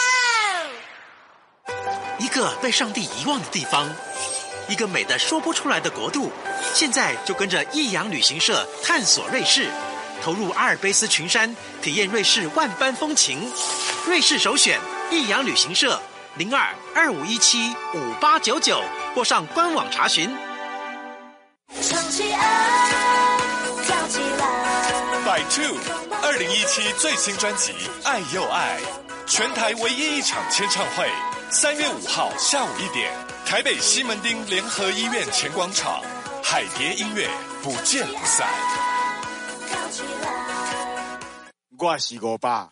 告喽！ 一个被上帝遗忘的地方，一个美的说不出来的国度。现在就跟着易阳旅行社探索瑞士，投入阿尔卑斯群山，体验瑞士万般风情。瑞士首选易阳旅行社02-2517-5899，或上官网查询。 唱起爱，跳起来。 By Two 2017最新专辑《爱又爱》，全台唯一一场签唱会，3月5号下午1点，台北西门町联合医院前广场，海蝶音乐，不见不散。 我是500。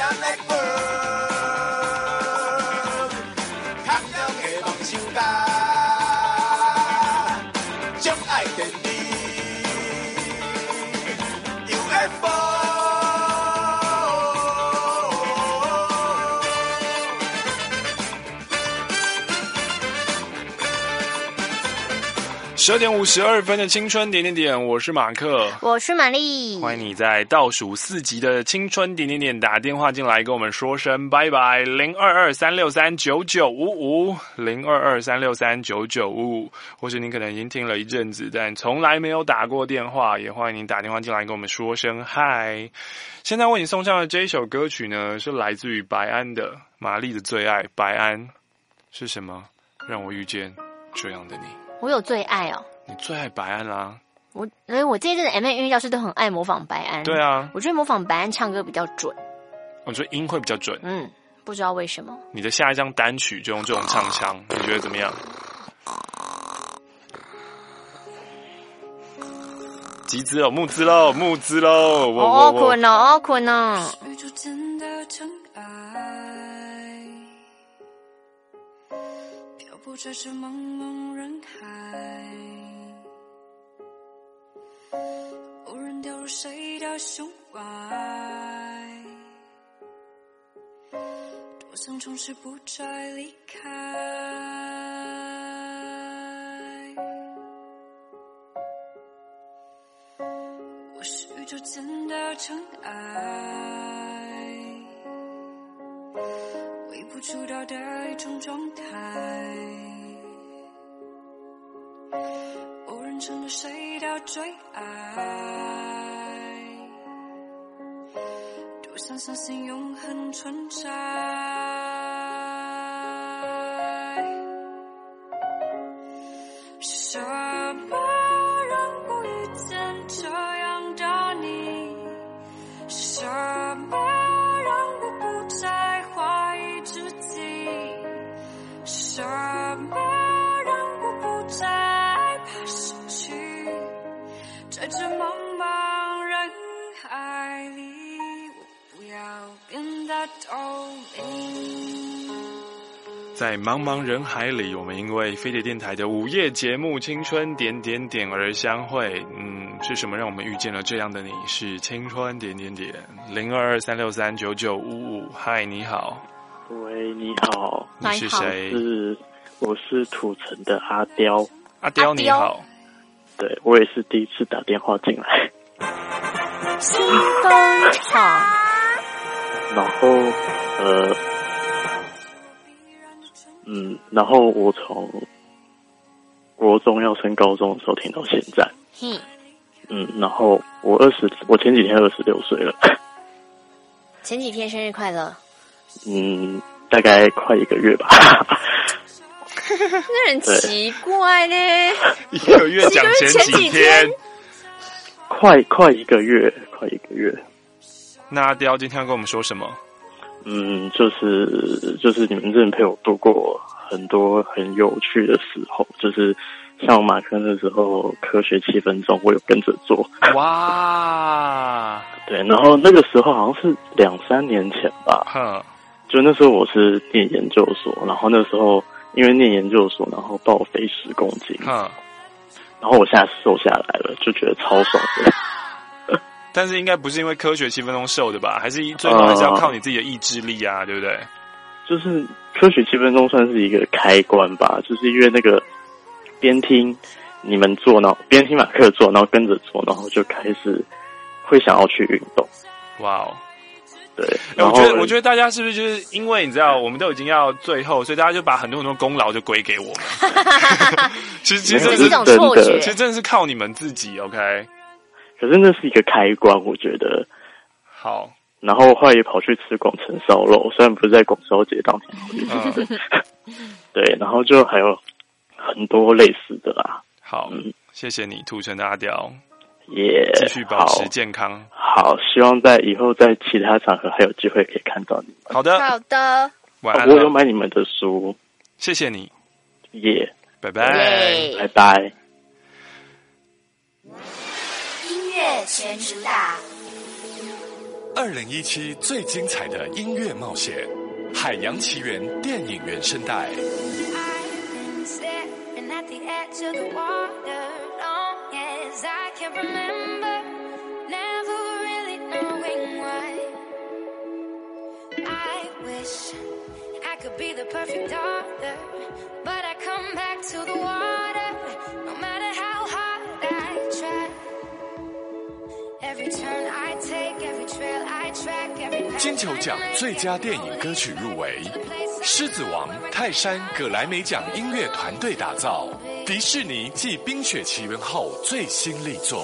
12点52分的青春点点点，我是马克， 我是玛丽， 欢迎你在倒数4集的青春点点点打电话进来跟我们说声拜拜，022-363-9955，022-363-9955，或是您可能已经听了一阵子，但从来没有打过电话，也欢迎您打电话进来跟我们说声嗨。现在为你送上的这一首歌曲呢，是来自于白安的玛丽的最爱，白安是什么？让我遇见这样的你。 我有最爱哦， 你最爱白安啦。 我这一阵的 M A 音乐教室都很爱模仿白安。 对啊， 我觉得模仿白安唱歌比较准。 我觉得音会比较准。 不知道为什么。 你的下一张单曲就用这种唱腔，你觉得怎么样？集资了，募资喽！ 哦，困哦。 这是茫茫人海，无人掉入谁的胸怀，多想从此不再离开。我是宇宙间的尘埃，微不足道的一种状态，无人成了谁的最爱，多想相信永恒存在。是什么让我遇见这样的你？是什么让我不再怀疑自己？是什么让我不再在这茫茫人海里，我不要变得透明。 在茫茫人海里，我们因为飞碟电台的午夜节目《青春点点点》而相会。是什么让我们遇见了这样的你？是青春点点点，022-363-9955。嗨，你好。 喂，你好。 你是谁？ 我是土城的阿刁。 阿刁，你好。 对，我也是第一次打电话进来。 新登场。 然后然后我从国中要升高中的时候听到现在。然后我前几天26岁了。 前几天生日快乐。 大概快1个月吧。 那很奇怪呢。 1个月讲前几天。 快1个月。 那阿刁今天要跟我们说什么？ 就是你们真的陪我度过很多很有趣的时候，就是像马克那时候科学7分钟，我有跟着做。 哇！ 对，然后那个时候好像是2-3年前吧。就那时候我是念研究所，然后那时候因为念研究所，然后暴肥10公斤。然后我现在瘦下来了，就觉得超爽的。 但是应该不是因为科学7分钟瘦的吧？还是最终还是要靠你自己的意志力啊，对不对？ 就是歌曲7分钟算是一个开关吧，就是因为那个边听你们做，然后边听马克做，然后跟着做，然后就开始会想要去运动。 哇哦！ 对，然后我觉得大家是不是就是因为你知道我们都已经要最后，所以大家就把很多功劳就归给我们。其实这是一种错觉， 其实真的是靠你们自己 ，OK？ 可是那是一个开关，我觉得。 好。 然后后来也跑去吃广城烧肉，虽然不是在广烧节当天，对，然后就还有很多类似的啦。 好，谢谢你，土城的阿刁， 也继续保持健康。 好，希望在以后在其他场合还有机会可以看到你们。 好的， 好的， 晚安。 我有买你们的书， 谢谢你， 拜拜， 拜拜。 音乐全主打。 2017最精彩的音乐冒险，《海洋奇缘》电影原声带。金球奖最佳电影歌曲入围，《狮子王》泰山葛莱美奖音乐团队打造，迪士尼继《冰雪奇缘》后最新力作。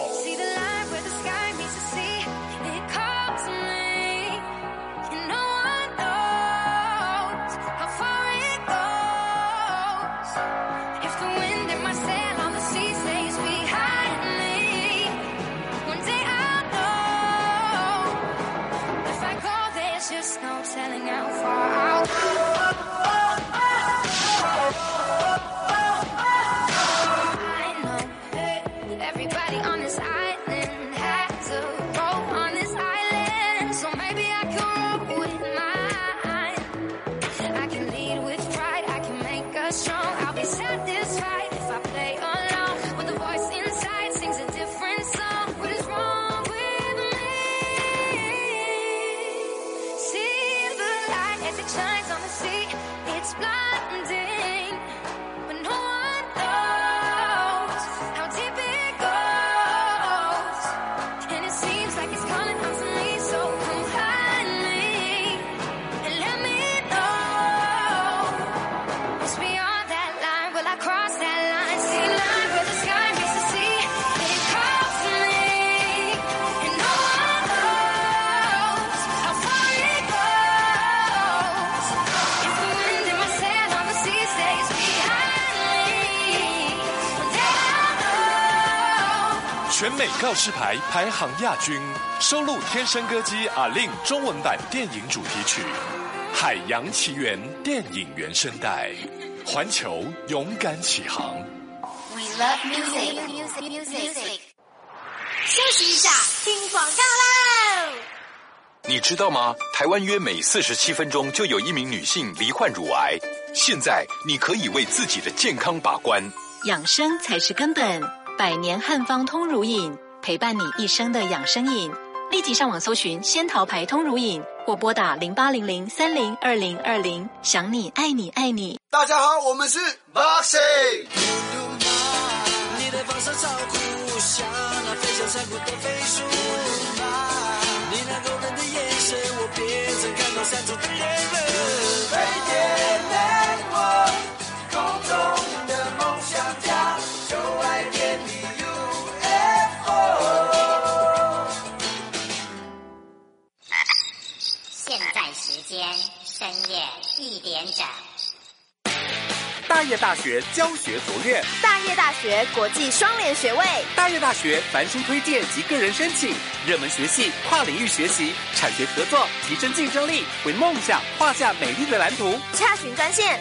全美告示牌排行亚军，收录天生歌姬阿令中文版电影主题曲《海洋奇缘》电影原声带，环球勇敢起航。 We love music. 休息一下，听广告喽。 你知道吗？台湾约每47分钟就有一名女性罹患乳癌。现在你可以为自己的健康把关， 养生才是根本。百年汉方通乳饮，陪伴你一生的养生饮。立即上网搜寻仙桃牌通乳饮，或拨打0800302020。想你，爱你，爱你。 大家好，我们是 Boxing。 你的放射照顾，像那飞翔山谷的飞鼠。你那勾人的眼神，我变成看到山中的人了。飞碟 Network， 空中的梦想家，就爱电力 UFO。 现在时间深夜1点整。 大业大学教学卓越， 大业大学国际双联学位， 大业大学繁星推荐及个人申请，热门学系跨领域学习，产学合作，提升竞争力，为梦想画下美丽的蓝图。 洽询专线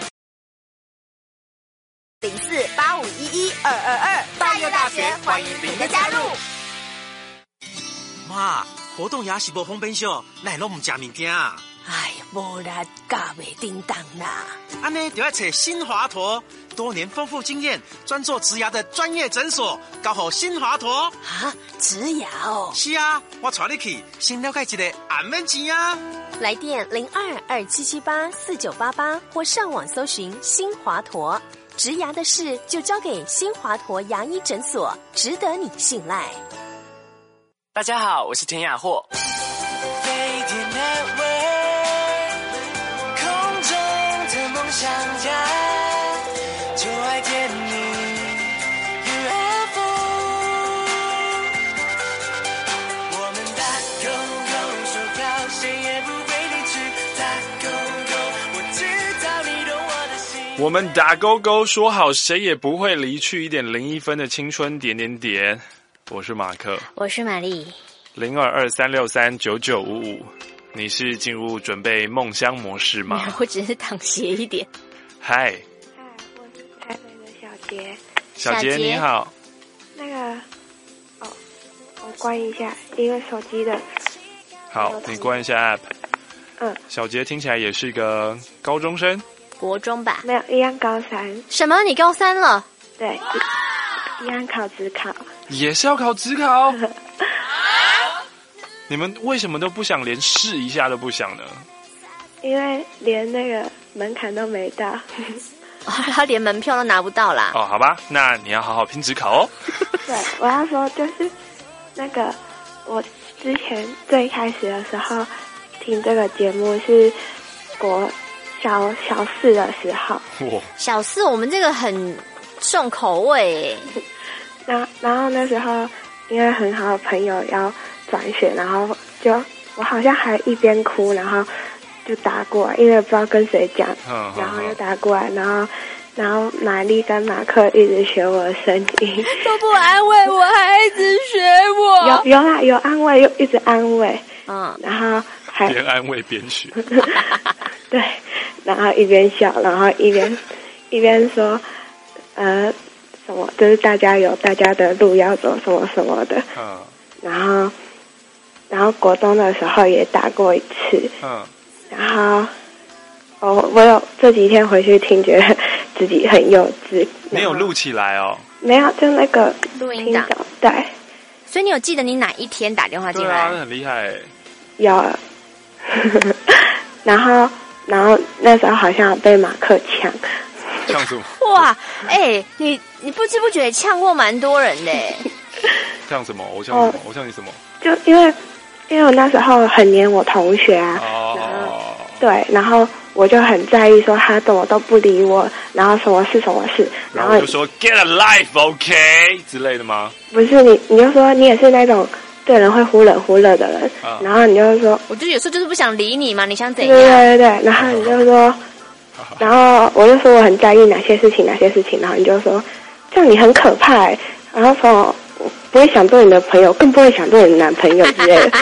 0485112222， 大业大学欢迎您的加入。 妈，活动也是无方便小，哪拢唔食物件啊？ 哎呀，无力教袂叮当啦。 安尼就要找新华佗，多年丰富经验，专做植牙的专业诊所，交予新华佗。 啊，植牙哦？ 是啊，我带你去，先了解一个也免钱啊。 来电0227784988或上网搜寻新华佗。植牙的事就交给新华佗牙医诊所，值得你信赖。 大家好，我是田雅霍。 飞天 Network， 空中的梦想家，就爱点你 UFO。我们打勾勾说好，谁也不会离去。打勾勾，我知道你懂我的心。 我们打勾勾说好，谁也不会离去。1.01分的青春点点点。我是马克， 我是玛丽。 0223639955，你是进入准备梦乡模式吗？ 我只是躺斜一点。 嗨， 我是台北的小杰。 小杰你好。 那个，我关一下，因为手机的。 好，你关一下 App。小杰听起来也是一个高中生。 国中吧？ 没有，一样高3。 什么？你高3了？ 对，一样考指考。 也是要考指考？你们为什么都不想连试一下都不想呢？ 因为连那个门槛都没到。 他连门票都拿不到啦。 哦，好吧，那你要好好拼指考哦。 对，我要说就是那个，我之前最开始的时候听这个节目是国小4的时候。 小4我们这个很重口味然后那时候因为很好的朋友要转学，然后我好像还一边哭，然后就打过来，因为不知道跟谁讲，然后就打过来，然后玛丽跟马克一直学我的声音， 都不安慰我，还一直学我。 有安慰，又一直安慰，然后还边安慰边学， 对，然后一边笑，然后一边说，什么就是大家有大家的路要走，什么什么的，然后国中的时候也打过一次，然后我有这几天回去听，觉得自己很幼稚。 没有录起来哦？ 没有，就那个录音档。 对。 所以你有记得你哪一天打电话进来？ 对啊，很厉害。 有。然后那时候好像被马克呛。 呛什么？ 哇，你不知不觉呛过蛮多人的。 呛什么？我呛什么？我呛你什么？ 就因为我那时候很黏我同学啊，对，然后我就很在意说他怎么都不理我，然后什么事， 然后就说 get a life OK 之类的吗？ 不是，你就说你也是那种对人会忽冷忽热的人，然后你就说， 我就有时候就是不想理你嘛，你想怎样？ 对，然后你就说，然后我就说我很在意哪些事情，然后你就说这样你很可怕然后说我不会想做你的朋友，更不会想做你的男朋友之类的。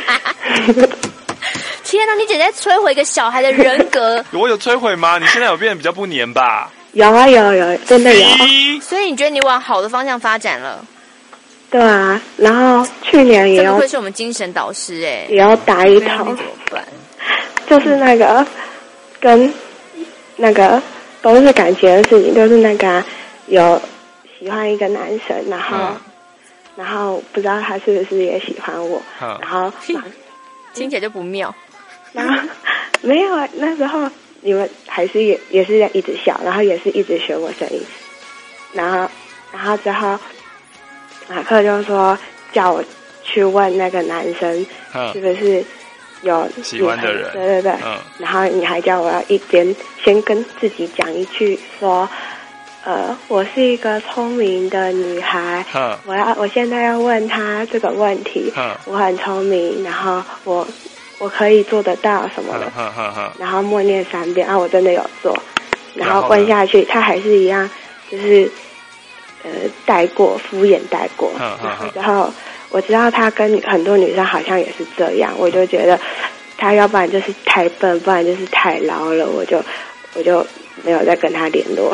天哪，你姐在摧毁一个小孩的人格。 我有摧毁吗？你现在有变得比较不黏吧？ 有啊，真的有。 所以你觉得你往好的方向发展了？ 对啊，然后去年也这不愧是我们精神导师也要打一头。 怎么办？ 就是那个跟那个都是感情的事情，就是那个有喜欢一个男生，然后不知道他是不是也喜欢我，然后听起来就不妙。 然后没有，那时候你们还是也是在一直笑，然后也是一直学我声音，然后之后马克就说叫我去问那个男生是不是有喜欢的人， 对，然后你还叫我要一边先跟自己讲一句说，我是一个聪明的女孩，我现在要问他这个问题，我很聪明，然后我可以做得到什么的，然后默念3遍，我真的有做，然后问下去，他还是一样，就是带过，敷衍带过，然后我知道他跟很多女生好像也是这样，我就觉得他要不然就是太笨，不然就是太老了，我就没有再跟他联络。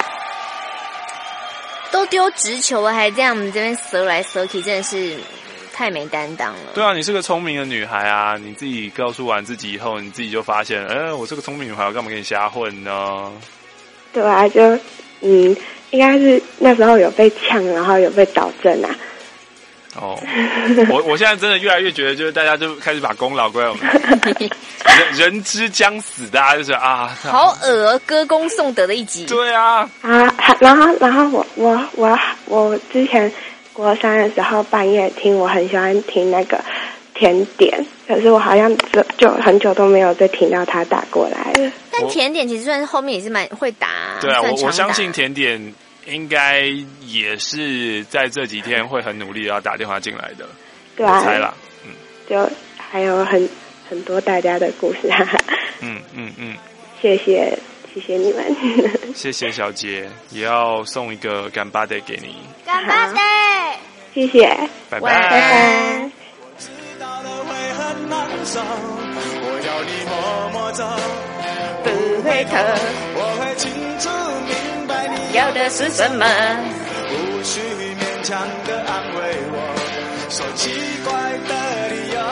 都丢直球了，还这样这边折来折去，真的是太没担当了。 对啊，你是个聪明的女孩啊，你自己告诉完自己以后，你自己就发现，我这个聪明女孩，我干嘛跟你瞎混呢？ 对啊，就应该是那时候有被呛，然后有被导正啊。 哦，我现在真的越来越觉得，就是大家就开始把功劳归我们人之将死，大家就是啊， 好恶歌功颂德的一集。 对啊， 然后我之前国三的时候半夜听，我很喜欢听那个甜点，可是我好像就很久都没有再听到他打过来了。 但甜点其实算是后面也是蛮会打， 对啊，我相信甜点应该也是在这几天会很努力要打电话进来的， 对啊， 我猜啦， 就还有很多大家的故事，谢谢你们， 谢谢小杰，也要送一个干巴爹给你， 干巴爹， 谢谢， 拜拜， 拜拜。 知道了会很难受，我要你默默走， 不回头， 我会清楚明白你要的是什么， 无需勉强的安慰我，说奇怪的理由，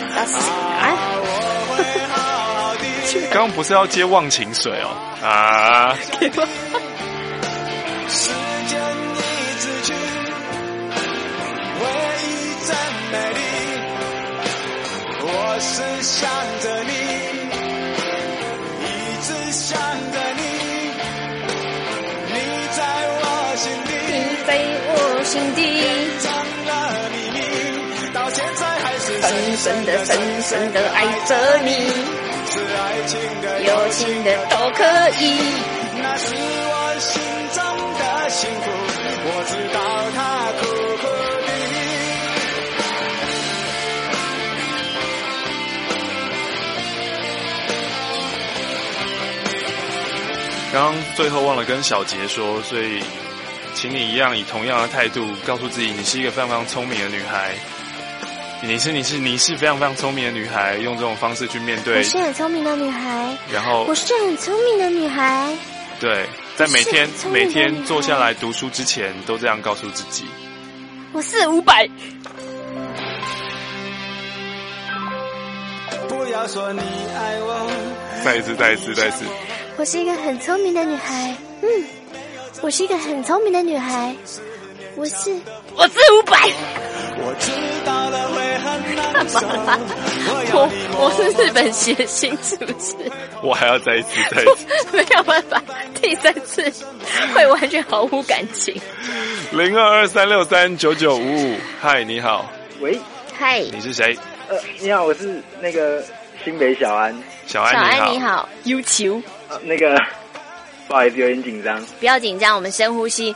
我会好好的。 刚刚不是要接忘情水哦？啊！ 时间一直去，回忆真美丽。我是想着你，一直想着你，你在我心底， 你在我心底， 藏了秘密，到现在还是深深的爱着你， 是爱情的有情的都可以， 那是我心中的幸福，我知道它苦苦的。 刚刚最后忘了跟小杰说，所以请你一样以同样的态度告诉自己，你是一个非常非常聪明的女孩。你是非常非常聪明的女孩，用这种方式去面对。 我是很聪明的女孩。 然后我是很聪明的女孩。 对，在每天坐下来读书之前，都这样告诉自己。 我400。 不要说你爱我。 再一次。 我是一个很聪明的女孩。我是一个很聪明的女孩。我是500。 我知道了会很难受。 我是日本谐星，是不是？ 我还要再一次。 没有办法，第3次会完全毫无感情。 0223639955，嗨，你好。 喂。 嗨。 你是谁？ 你好，我是那个新北小安。 小安你好。有球。 那个不好意思，有点紧张。 不要紧张，我们深呼吸。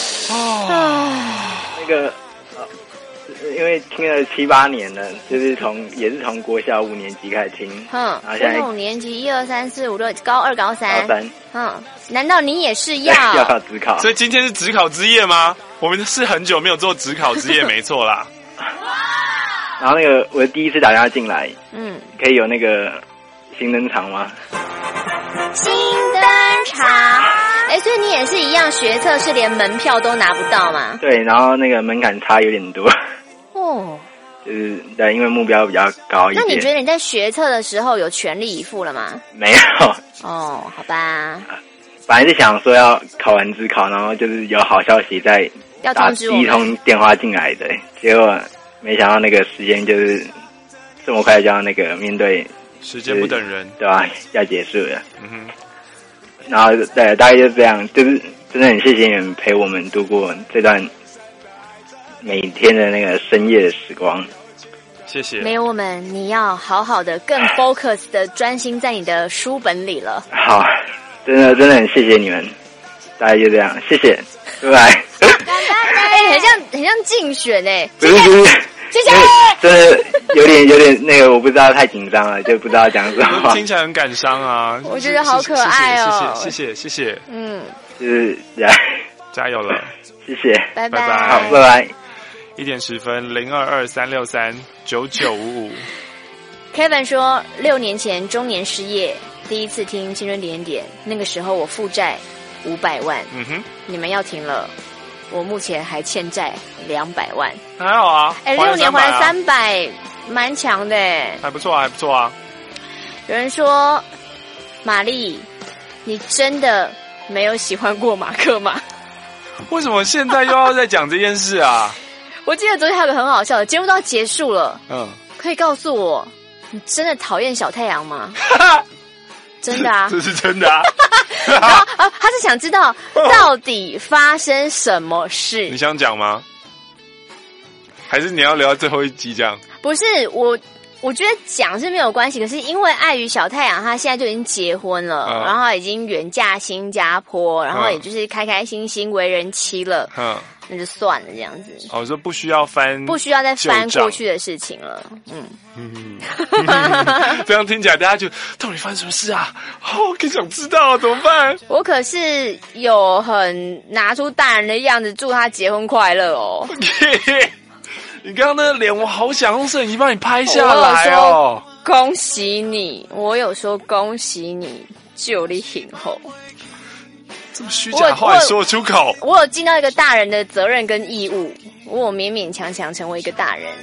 那个因为听了7、8年了，就是也是从国小5年级开始听，然后现在 5年级1、2、3、4、5、6，高2、高3。 高3。 难道你也是要考指考？ 所以今天是指考之夜吗？我们是很久没有做指考之夜，没错啦。 然后那个我第一次打电话进来，可以有那个新登场吗？ 新登场。所以你也是一样，学测是连门票都拿不到吗？ 对，然后那个门槛差有点多。就是对，因为目标比较高一点。 那你觉得你在学测的时候有全力以赴了吗？ 没有。 好吧。 本来是想说要考完指考，然后就是有好消息再打第一通电话进来的，结果没想到那个时间就是这么快就要那个面对， 时间不等人， 对吧？要结束了。然后对，大概就这样，就是真的很谢谢你们陪我们度过这段每天的那个深夜的时光。 谢谢。 没有我们，你要好好的更 focus 的专心在你的书本里了。 好，真的很谢谢你们，大概就这样，谢谢，拜拜。 很像竞选不是。 谢谢。 真的有点那个，我不知道，太紧张了，就不知道讲什么话。 听起来很感伤啊！ 我觉得好可爱哦。 谢谢。 就是加油了， 谢谢， 拜拜。 好，拜拜。 1点10分，0223639955。 Kevin 说，6年前中年失业，第一次听青春点点，那个时候我负债500万。你们要停了， 我目前还欠债200万。 还好啊 ，6年还300，蛮强的还不错啊，还不错啊。 有人说，玛丽，你真的没有喜欢过马克吗？ 为什么现在又要再讲这件事啊？ 我记得昨天还有个很好笑的，节目都要结束了，可以告诉我，你真的讨厌小太阳吗？真的啊， 这是真的啊。 然后他是想知道到底发生什么事。 你想讲吗？还是你要聊到最后一集这样？ 不是我觉得讲是没有关系，可是因为碍于小太阳他现在就已经结婚了，然后已经远嫁新加坡，然后也就是开开心心为人妻了，那就算了这样子。 我说不需要再翻过去的事情了。 这样听起来大家就到底发生什么事啊？更想知道怎么办？ 我可是有很拿出大人的样子祝他结婚快乐哦。 你刚刚那个脸，我好想用摄影机帮你拍下来哦。 恭喜你，我有说恭喜你，就你幸福。 这么虚假的话也说得出口？ 我有尽到一个大人的责任跟义务，我勉勉强强成为一个大人。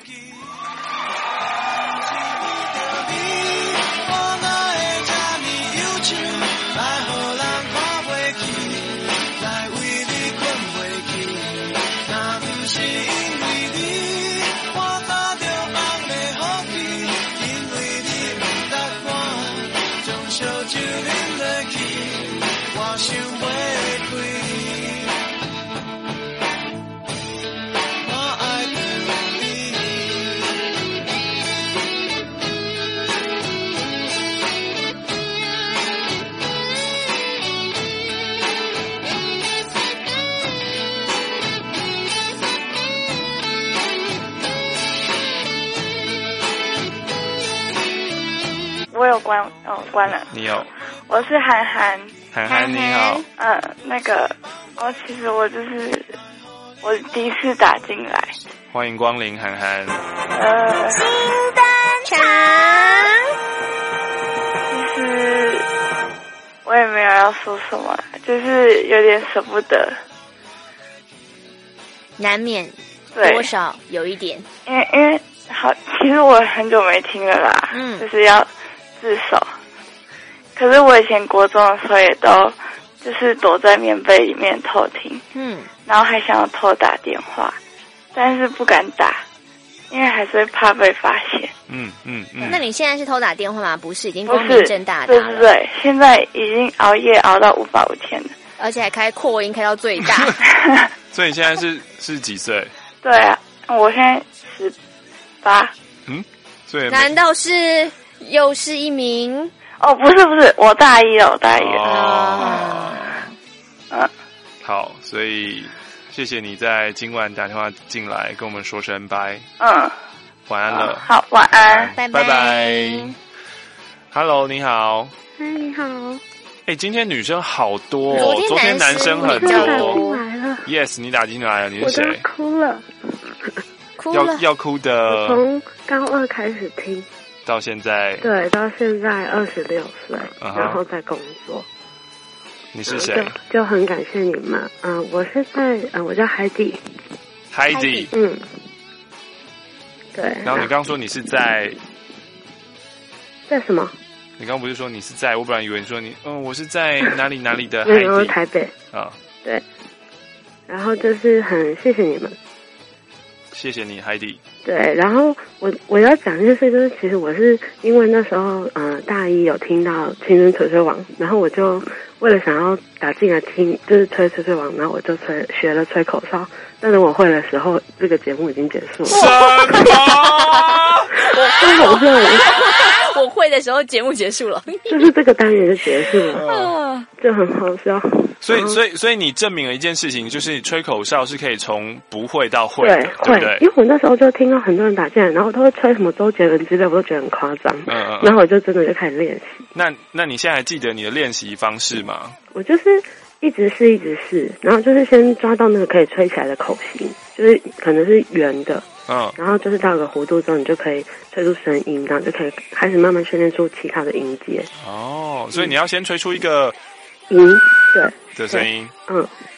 我有关了。 你有？ 我是涵涵。 涵涵你好。 其实我就是我第一次打进来。 欢迎光临，涵涵。 新登场。 其实我也没有要说什么，就是有点舍不得。 难免，多少有一点。 因为好，其实我很久没听了啦。就是要自首。可是我以前国中的时候也都就是躲在棉被里面偷听，然后还想要偷打电话，但是不敢打，因为还是会怕被发现。 那你现在是偷打电话吗？不是，已经光明正大打了。 对，现在已经熬夜熬到无法无天了， 而且还开扩音开到最大。 所以你现在是几岁？ 对啊，我现在18。 所以难道是又是一名？ 不是，我大一了。 好，所以谢谢你在今晚打电话进来跟我们说声拜。晚安了。 好，晚安， 拜拜。Hello， 你好。 嗨，你好。 今天女生好多哦，昨天男生很多。Yes， 你打进来了，你是谁？ 我哭了。 要哭的。 我从高2开始听。 到现在， 对，到现在26岁，然后在工作。 你是谁？ 就很感谢你们。我是我叫海底。 海底。 对。 然后你刚刚说你是在什么？ 你刚刚不是说你是在？我本来以为你说我是在哪里的海底。 台北。对。然后就是很谢谢你们。 谢谢你，海底。 对，然后我要讲一件事，就是其实我是因为那时候大一有听到青春吹吹王，然后我就为了想要打进来听，就是吹吹吹王，然后我就学了吹口哨，但是我会的时候，这个节目已经结束了。 什么？ 我会的时候，节目结束了， 就是这个单元就结束了，就很好笑。 所以你证明了一件事情，就是吹口哨是可以从不会到会的，对不对？ 因为我那时候就听到很多人打进来，然后都会吹什么周杰伦之类，我都觉得很夸张。然后我就真的就开始练习。 那你现在还记得你的练习方式吗？ 我就是一直试，然后就是先抓到那个可以吹起来的口型，就是可能是圆的。然后就是到个弧度之后，你就可以吹出声音，然后就可以开始慢慢训练出其他的音阶。 所以你要先吹出一个音，对的声音。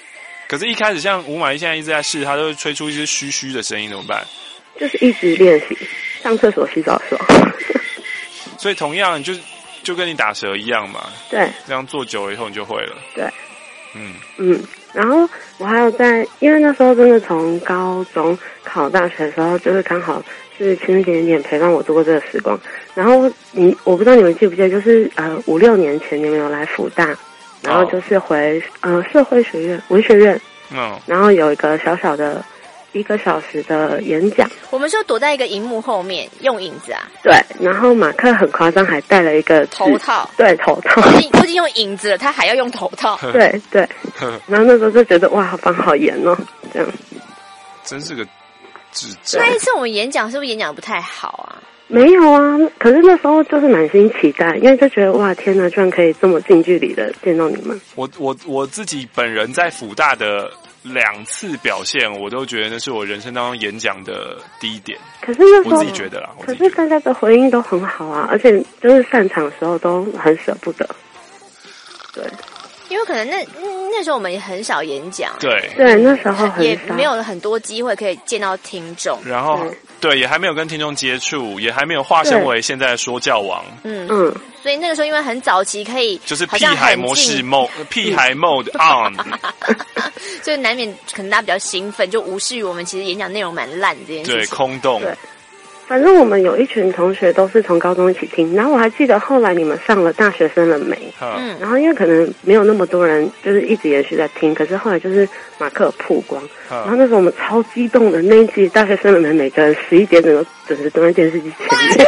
可是，一开始像吴玛丽现在一直在试，她都会吹出一些嘘嘘的声音，怎么办？ 就是一直练习，上厕所、洗澡的时候。 所以同样就跟你打舌一样嘛。 对。这样做久了以后，你就会了。 对。然后我还有因为那时候真的从高中考大学的时候，就是刚好是青春点点陪伴我度过这个时光。然后我不知道你们记不记得，就是5-6年前你们有来辅大，然后就是回社会学院、文学院，然后有一个小小的1个小时的演讲。 我们就躲在一个荧幕后面用影子啊。 对，然后马克很夸张，还戴了一个头套。 对，头套。 不仅用影子了，他还要用头套。 对对。然后那时候就觉得哇，好棒，好严哦，这样。 真是个智障。 那一次我们演讲是不是演讲不太好啊？ 没有啊，可是那时候就是满心期待，因为就觉得哇，天哪，居然可以这么近距离的见到你们。 我自己本人在辅大的2次表现，我都觉得那是我人生当中演讲的第一点。 可是那时候我自己觉得啦， 可是大家的回应都很好啊，而且就是散场的时候都很舍不得。对， 因为可能那时候我们也很少演讲， 对， 那时候很也没有很多机会可以见到听众， 然后对，也还没有跟听众接触，也还没有化身为现在的说教王。 所以那个时候因为很早期可以就是屁孩模式屁孩 mode on， 所以难免可能大家比较兴奋，就无视于我们其实演讲内容蛮烂这件事情。 对，空洞。 对，反正我们有一群同学都是从高中一起听，然后我还记得后来你们上了大学生了没？然后因为可能没有那么多人就是一直延续在听，可是后来就是马克曝光，然后那时候我们超激动的，那一季大学生了没每个人11点整个准时蹲在电视机前面，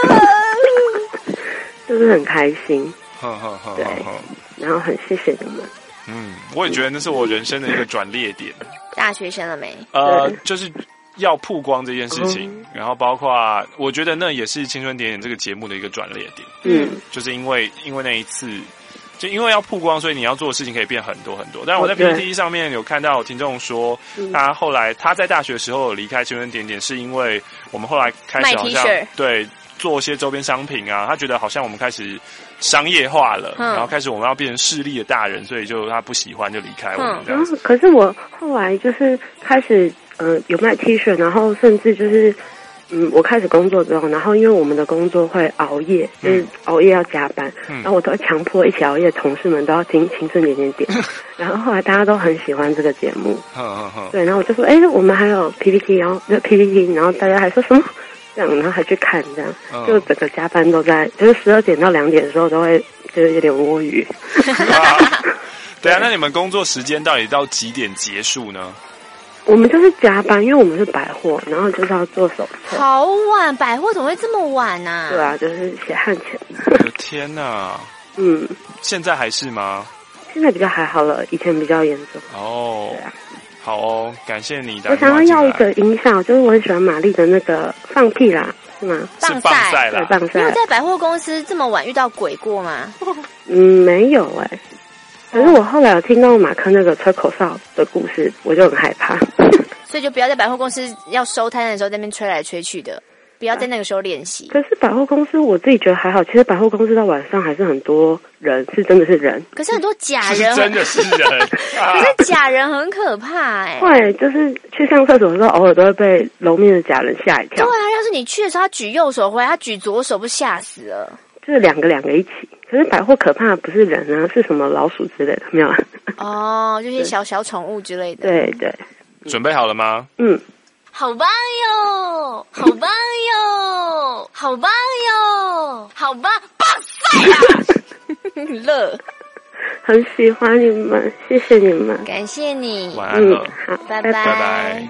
就是很开心。对，然后很谢谢你们。 我也觉得那是我人生的一个转捩点。 大学生了没？ 就是要曝光这件事情，然后包括我觉得那也是青春点点这个节目的一个转捩点。就是因为那一次，就因为要曝光，所以你要做的事情可以变很多很多。但是我在 PPT 上面有看到听众说，他后来他在大学的时候离开青春点点，是因为我们后来开始好像对做一些周边商品啊，他觉得好像我们开始商业化了，然后开始我们要变成势利的大人，所以就他不喜欢就离开我们这样子。 可是我后来就是开始有卖 T 恤，然后甚至就是我开始工作之后，然后因为我们的工作会熬夜，就是熬夜要加班，然后我都会强迫一起熬夜的同事们都要听青春点点点，然后后来大家都很喜欢这个节目，对，然后我就说我们还有 PPT， 然后就 PPT， 然后大家还说什么这样，然后还去看这样，就整个加班都在，就是12点到2点的时候都会就是有点窝鱼。 对啊，那你们工作时间到底到几点结束呢？ 我们就是加班，因为我们是百货，然后就是要做手册。 好晚，百货怎么会这么晚啊？ 对啊，就是写汗钱。 我的天哪！现在还是吗？ 现在比较还好了，以前比较严重。 哦，对啊，好哦，感谢你的。 我想要一个音效，就是我很喜欢玛丽的那个放屁啦，是吗？ 是棒赛啦， 棒赛。 你有在百货公司这么晚遇到鬼过吗？ 没有可是我后来有听到马克那个吹口哨的故事，我就很害怕。 所以就不要在百货公司要收摊的时候在那边吹来吹去的，不要在那个时候练习。 可是百货公司我自己觉得还好，其实百货公司到晚上还是很多人，是真的是人。 可是很多假人， 真的是人。 可是假人很可怕会，就是去上厕所的时候，偶尔都会被楼面的假人吓一跳。 对啊，要是你去的时候他举右手回来，他举左手不吓死了？ 就是两个一起。可是百货可怕的不是人啊，是什么老鼠之类的，没有啊？ 就是小宠物之类的。 对对。 准备好了吗？ 好棒哟！好棒哟！好棒哟！好棒！棒赛啊！乐， 很喜欢你们，谢谢你们， 感谢你， 晚安了， 好， 拜拜拜。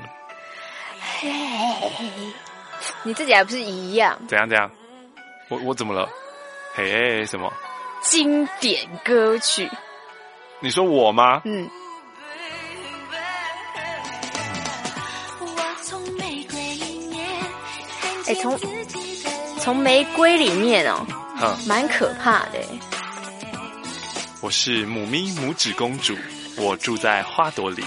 你自己还不是一样？ 怎样？我怎么了？嘿，什么？ 经典歌曲？ 你说我吗？ 从玫瑰里面蛮可怕的。 我是母咪拇指公主，我住在花朵里。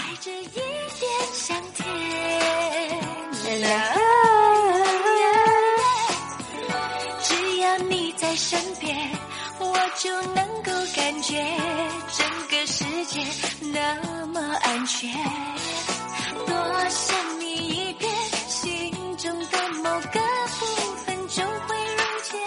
只要你在身边，我就能够感觉整个世界那么安全，多想你一遍，心中的某个部分就会如见。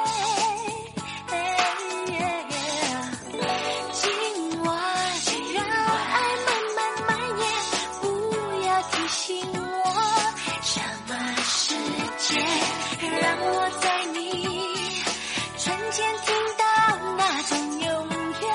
今晚让爱慢慢蔓延，不要提醒我什么时间，让我在你瞬间听到那种永远。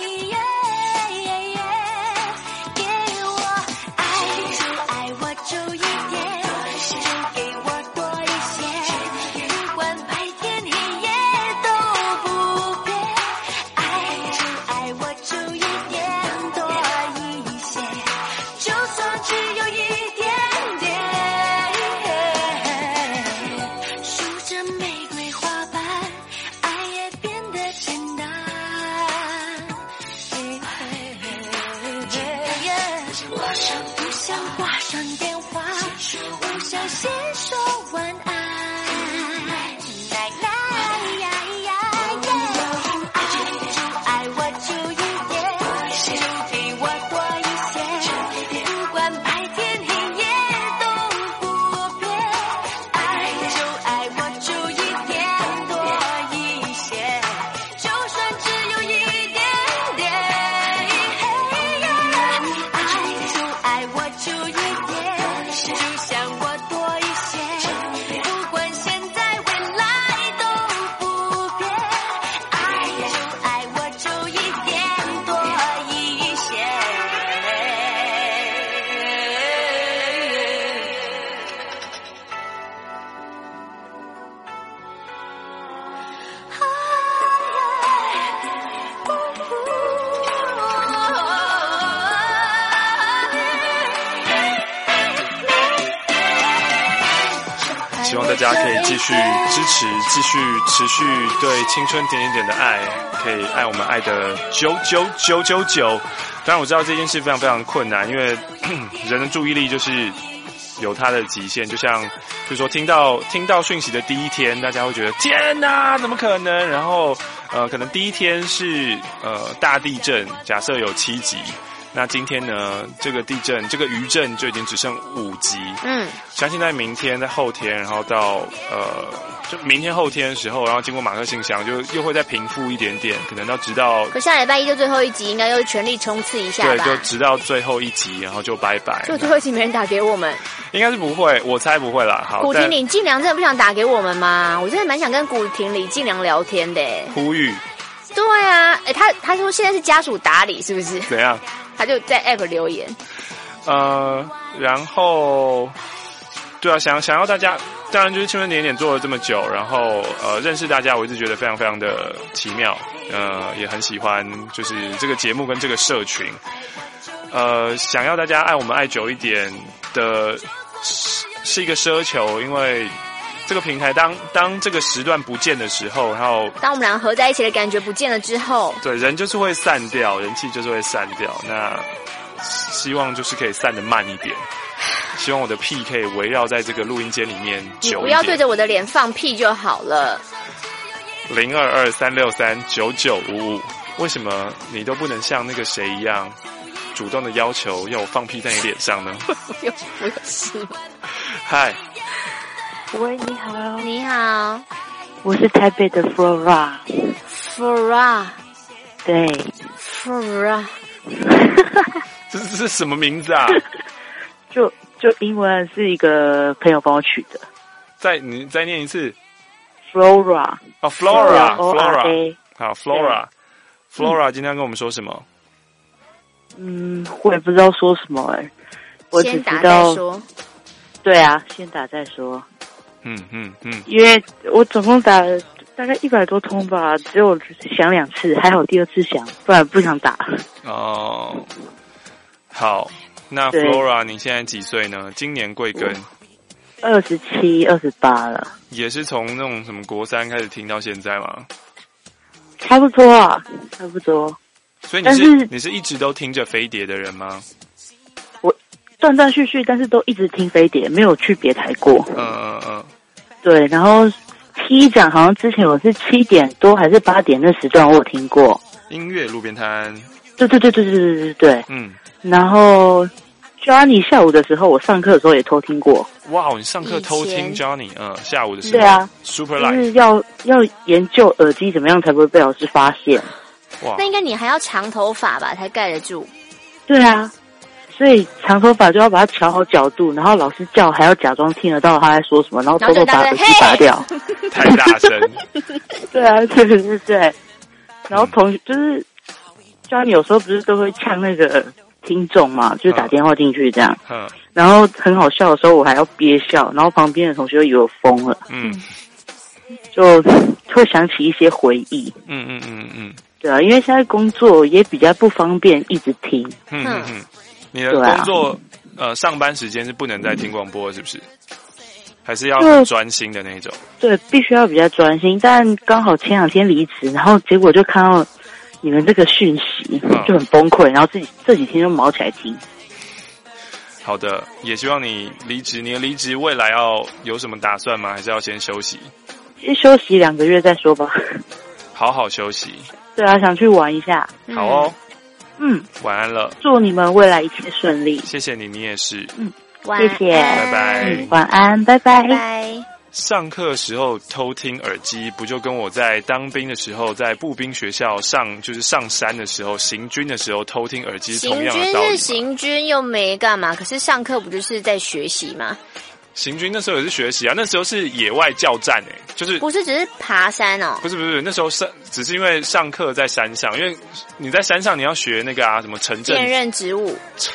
给我爱就爱我久一点，就给我多一些，不管白天黑夜都不变。爱就爱我久一点，多一些，就算只有一点点。数着玫瑰花瓣，爱也变得简单。不想挂上电话，不想先说晚安。爱就爱我久一点，就给我多一些，不管白天黑夜都不变。爱就爱我久一点，多一些，就算只有一点点。爱就爱我久一点，就像我多一些，不管现在未来都不变。爱就爱我久一点，多一些。 希望大家可以继续支持，继续持续对青春点点点的爱，可以爱我们爱的99999。当然我知道这件事非常非常困难，因为人的注意力就是有它的极限。就像比如说听到讯息的第一天，大家会觉得天哪，怎么可能？然后可能第一天是大地震，假设有7级。那今天呢，这个地震，这个余震就已经只剩5级。相信在明天、在后天，然后到就明天后天的时候，然后经过马克信箱，就又会再平复一点点，可能到直到。 可下礼拜一就最后一集，应该又全力冲刺一下吧？ 对，就直到最后一集，然后就拜拜。 就最后一集没人打给我们， 应该是不会，我猜不会啦。好， 古亭李进良真的不想打给我们吗？我真的蛮想跟古亭李进良聊天的。 呼吁。 对啊，他说现在是家属打理，是不是？ 怎样？ 他就在 App 留言。 然后，对啊，想要大家，当然就是青春点点做了这么久，然后认识大家，我一直觉得非常非常的奇妙，也很喜欢就是这个节目跟这个社群，想要大家爱我们爱久一点的是一个奢求，因为这个平台当这个时段不见的时候，然后当我们两个合在一起的感觉不见了之后， 对，人就是会散掉，人气就是会散掉。那希望就是可以散得慢一点，希望我的屁可以围绕在这个录音间里面久一点。 你不要对着我的脸放屁就好了。 0223639955，为什么你都不能像那个谁一样主动的要求要我放屁在你脸上呢？ 我有事吗？ 嗨。 喂，你好。 你好， 我是台北的 Flora。对 Flora。 这是什么名字啊？ 就英文是一个朋友帮我取的。 你再念一次。 Flora。 哦 ，Flora。好 ，Flora。今天跟我们说什么？ 我也不知道说什么我只知道。先打再说。 对啊，先打再说。因为我总共打了大概100多通吧，只有响2次，还好第2次响，不然不想打。 哦，好，那 Flora 你现在几岁呢？今年贵庚 ？27、28了。 也是从那种什么国3开始听到现在吗？ 差不多啊，差不多。 所以你是一直都听着飞碟的人吗？ 我断断续续，但是都一直听飞碟，没有去别台过。对，然后T展好像之前我是7点多还是8点那时段我有听过。 音乐路边摊。 对，然后 Johnny 下午的时候，我上课的时候也偷听过。 哇，你上课偷听 Johnny， 下午的时候。 对啊 ，Super Light， 就是要研究耳机怎么样才不会被老师发现。 哇， 那应该你还要长头发吧，才盖得住。 对啊，所以长头发就要把它调好角度，然后老师叫还要假装听得到他在说什么，然后偷偷把耳机拔掉。 太大声。 对啊，对。然后就是Johnny有时候不是都会呛那个听众嘛，就是打电话进去这样。然后很好笑的时候，我还要憋笑，然后旁边的同学就以为我疯了。就会想起一些回忆。对啊，因为现在工作也比较不方便一直听。 你的工作上班时间是不能再听广播，是不是？还是要很专心的那种？对， 必须要比较专心。但刚好前2天离职，然后结果就看到你们这个讯息，就很崩溃，然后这几天就毛起来听。 好的，也希望你离职。你的离职未来要有什么打算吗？还是要先休息？ 先休息2个月再说吧。 好好休息。 对啊，想去玩一下。 好哦。晚安了。 祝你们未来一切顺利。 谢谢你，你也是。 谢谢， 拜拜。 晚安，拜拜。 上课时候偷听耳机，不就跟我在当兵的时候，在步兵学校就是上山的时候，行军的时候偷听耳机是同样的道理吗？ 行军是行军，又没干嘛，可是上课不就是在学习吗？ 行军那时候也是学习啊，那时候是野外教战就是不是只是爬山哦？ 不是，那时候只是因为上课在山上，因为你在山上你要学那个什么城镇辨认植物。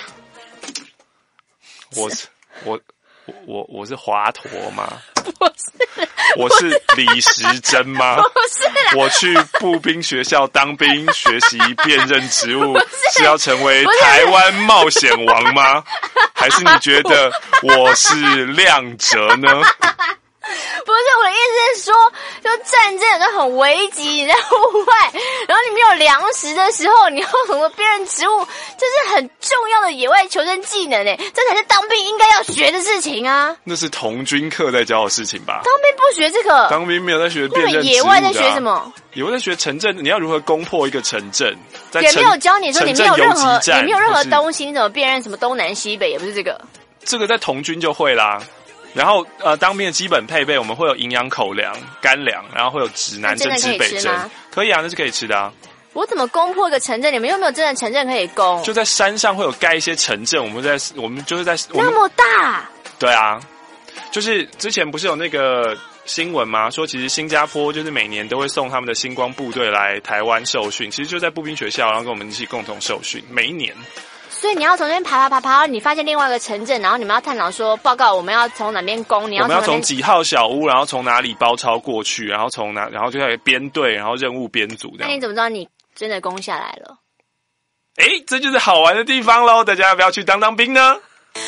我是华佗吗？ 不是， 我是李时珍吗？ 不是啦， 我去步兵学校当兵，学习辨认植物，是要成为台湾冒险王吗？还是你觉得我是亮哲呢？ 不是，我的意思是说，就战争有个很危急，你在户外，然后你没有粮食的时候，你要很多辨认植物，这是很重要的野外求生技能这才是当兵应该要学的事情啊。 那是童军课在教的事情吧？ 当兵不学这个， 当兵没有在学辨认植物的。 野外在学什么？ 野外在学城镇，你要如何攻破一个城镇？ 也没有教你说你没有任何东西，你怎么辨认什么东南西北？也不是这个。 这个在童军就会啦。然后当兵的基本配备，我们会有营养口粮、干粮，然后会有指南针、指北针。可以啊，那是可以吃的啊。 我怎么攻破一个城镇？你们又没有真的城镇可以攻。 就在山上会有盖一些城镇，我们就是在那么大。 对啊，就是之前不是有那个新闻吗？说其实新加坡就是每年都会送他们的星光部队来台湾受训，其实就在步兵学校，然后跟我们一起共同受训，每一年。 所以你要从那边爬，你发现另外一个城镇，然后你们要探讨说，报告我们要从哪边攻，我们要从几号小屋，然后从哪里包抄过去，然后然后就开始编队，然后任务编组。 那你怎么知道你真的攻下来了？ 这就是好玩的地方咯，大家要不要去当兵呢？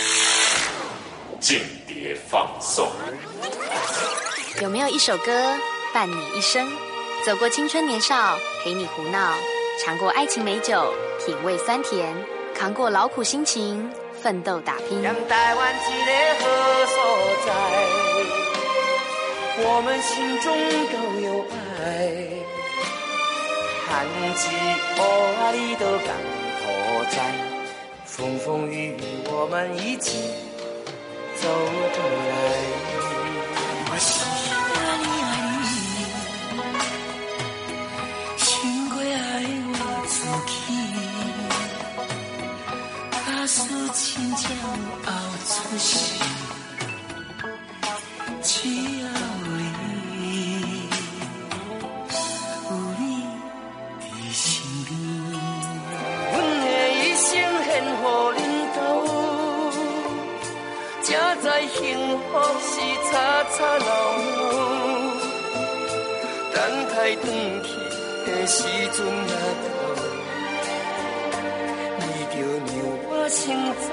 间谍放送。 有没有一首歌伴你一生？走过青春年少，陪你胡闹，尝过爱情美酒，品味酸甜。扛过劳苦心情，奋斗打拼。 让台湾一个好所在，我们心中都有爱。寒季偶里都港头在，风风雨雨我们一起走过来。我是爱你，心过爱我自己。假使真正有后出世，只要你有你在身边，阮的一生献予恁兜，才知幸福是吵吵闹闹，等待转去的时阵那头。先走，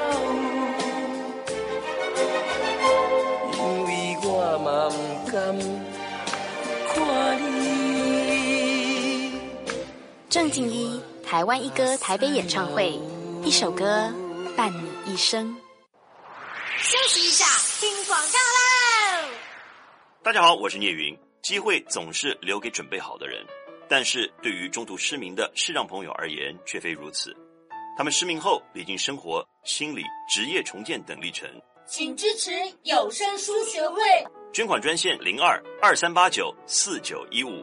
因为我嘛不甘看你。 郑敬一台湾一歌台北演唱会，一首歌伴你一生。 休息一下，听广告喽。 大家好，我是聂云。机会总是留给准备好的人。 但是对于中途失明的视障朋友而言却非如此，他们失明后历经生活、心理、职业重建等历程。 请支持有声书学会， 捐款专线02-2389-4915。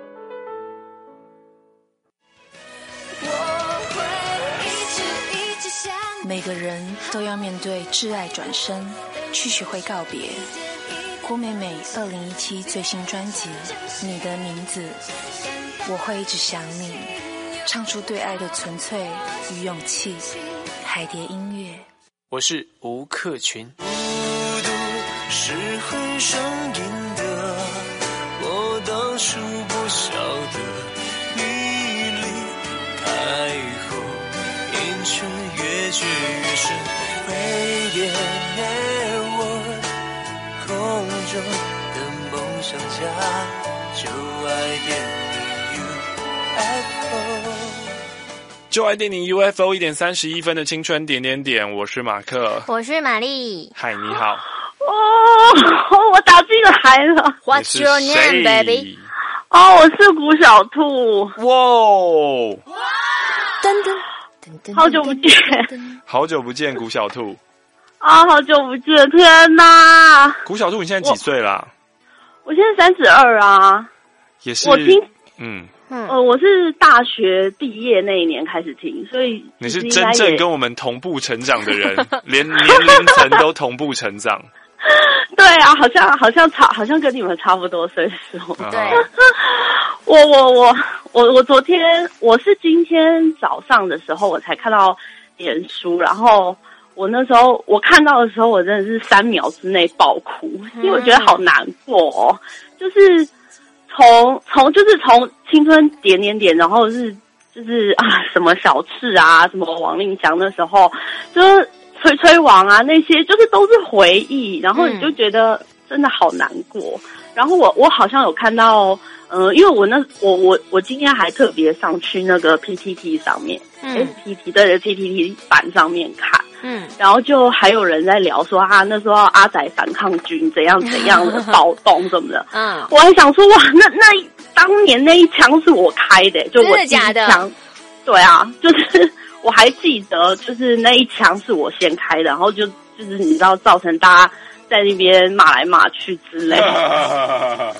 每个人都要面对挚爱转身，去学会告别。郭美美2017最新专辑《你的名字》，我会一直想你，唱出对爱的纯粹与勇气。海蝶音乐， 我是吴克群。 孤独是很上瘾的，我当初不晓得，你离开后，阴沉越聚越深。Radio Network， 空中的梦想家，就爱电影 UFO。 就爱电影 UFO 1:31分的青春点点点，我是马克， 我是玛丽。 嗨，你好。 我打进来了。 What's your name, baby？ 我是古小兔。 哇！ 噔噔噔， 好久不见， 好久不见，古小兔。 好久不见，天哪！ 古小兔，你现在几岁啦？ 我现在32啊。 也是。 我是大学毕业那一年开始听，所以你是真正跟我们同步成长的人，连年龄层都同步成长。 对啊，好像跟你们差不多岁数。 对。 我昨天我是今天早上的时候我才看到脸书，然后我那时候我看到的时候，我真的是3秒之内爆哭，因为我觉得好难过哦，就是从青春点点点，然后就是什么小赤啊，什么王令祥的时候，就是吹王啊那些，就是都是回忆，然后你就觉得真的好难过。然后我好像有看到，因为我今天还特别上去那个 PTT 上面，PTT 版上面看。然后就还有人在聊说那时候阿仔反抗军怎样怎样的暴动什么的。我还想说哇，那当年那一枪是我开的，就我第一枪。真的假的？对啊，就是我还记得，就是那一枪是我先开的，然后就是你知道造成大家在那边骂来骂去之类的。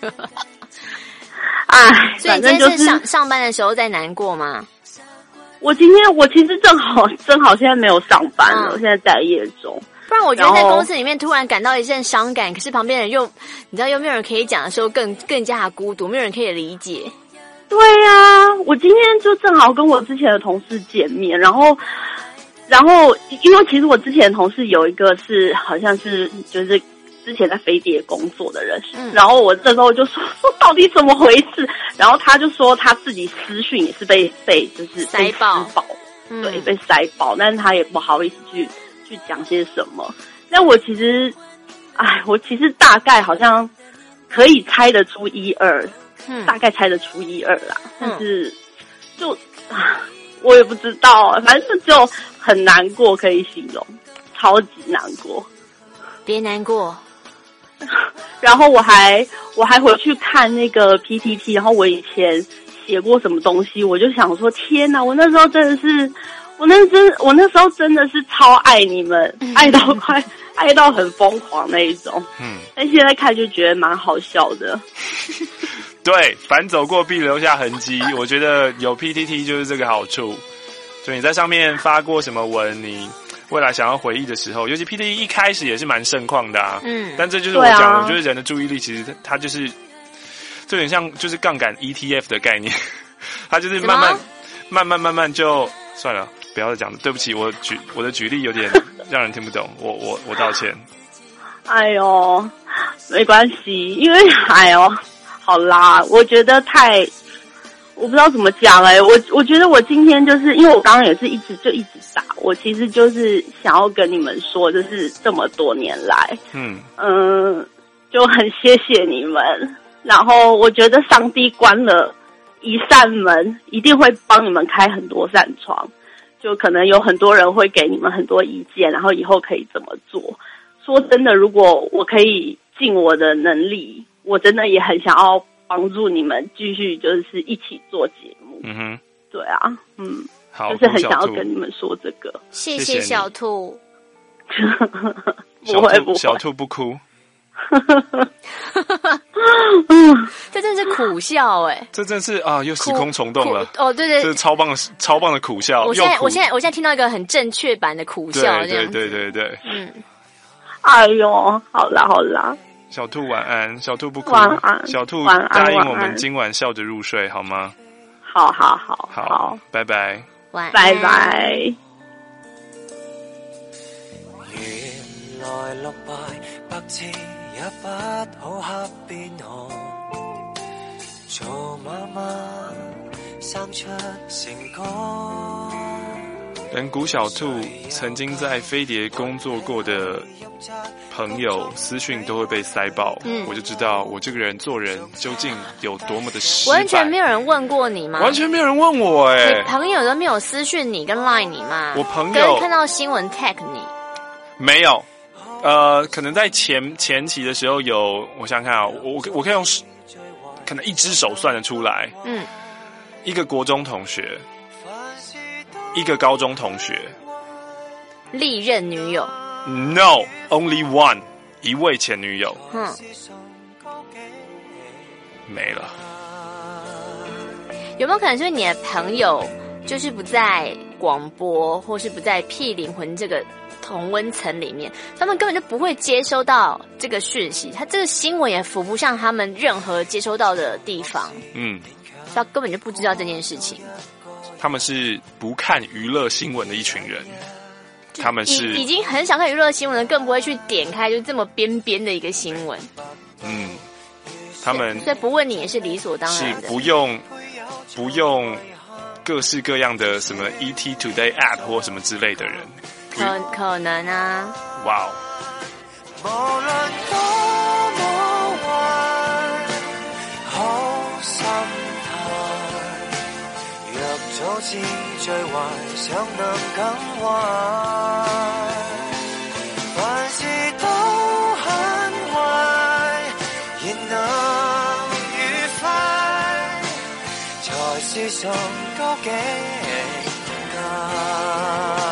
所以你今天是上班的时候在难过吗？ 我其实正好现在没有上班了，我现在在业中。 不然我觉得在公司里面突然感到一阵伤感，可是旁边人又你知道又没有人可以讲的时候，更加孤独，没有人可以理解。 对啊，我今天就正好跟我之前的同事见面，然后因为其实我之前的同事有一个是好像是就是之前在飞碟工作的人，然后我这时候就说到底怎么回事，然后他就说他自己私讯也是被就是塞爆， 对，被塞爆，但是他也不好意思去讲些什么。但我其实大概好像可以猜得出1、2，大概猜得出1、2啦，但是我也不知道，反正就很难过，可以形容，超级难过。 别难过。 然后我还回去看那个 PTT， 然后我以前写过什么东西，我就想说天哪，我那时候真的是，我那时候真的是超爱你们，爱到很疯狂那一种。但现在看就觉得蛮好笑的。 对，凡走过必留下痕迹。我觉得有 PTT 就是这个好处，就你在上面发过什么文，你未来想要回忆的时候，尤其 PTT 一开始也是蛮盛况的但这就是我讲的，就是人的注意力其实它就是有点像就是杠杆 ETF 的概念，它就是慢慢就算了，不要再讲了，对不起，我的举例有点让人听不懂，我道歉。 哎呦，没关系，因为好啦，我觉得我不知道怎么讲我觉得我今天就是因为我刚刚也是一直打，我其实就是想要跟你们说，就是这么多年来，就很谢谢你们。然后我觉得上帝关了一扇门，一定会帮你们开很多扇窗，就可能有很多人会给你们很多意见，然后以后可以怎么做。说真的，如果我可以尽我的能力，我真的也很想要帮助你们继续就是一起做节目。 嗯哼， 对啊， 好， 就是很想要跟你们说这个。 谢谢小兔。 不会， 小兔不哭。 这真是苦笑这真是啊，又时空虫洞了。 哦，对对， 这是超棒的苦笑。 我现在听到一个很正确版的苦笑， 对。 哎呦，好啦。 小兔晚安，小兔不哭。 晚安， 小兔答应我们今晚笑着入睡，好吗？ 好， 拜拜， 晚安， 拜拜。 原來落敗百次也不好黑邊紅，做媽媽生出成功。 连古小兔曾经在飞碟工作过的朋友私讯都会被塞爆，我就知道我这个人做人究竟有多么的失败。 完全没有人问过你吗？ 完全没有人问我你朋友都没有私讯你跟 line 你吗？ 我朋友看到新闻 tag 你没有？可能在前期的时候有，我想想看啊，我可以用可能一只手算得出来，一个国中同学。一个高中同学， 历任女友 ？No, only one， 一位前女友。没了。 有没有可能是你的朋友就是不在广播，或是不在屁灵魂这个同温层里面，他们根本就不会接收到这个讯息，他这个新闻也浮不上他们任何接收到的地方。他根本就不知道这件事情。 他们是不看娱乐新闻的一群人，他们是已经很少看娱乐新闻了，更不会去点开就这么边边的一个新闻。 他们所以不问你也是理所当然的， 是不用各式各样的什么 ET Today App 或什么之类的人， 可能啊。 哇早知最壞想能更壞，凡事都很壞，仍能愉快，才是崇高境界。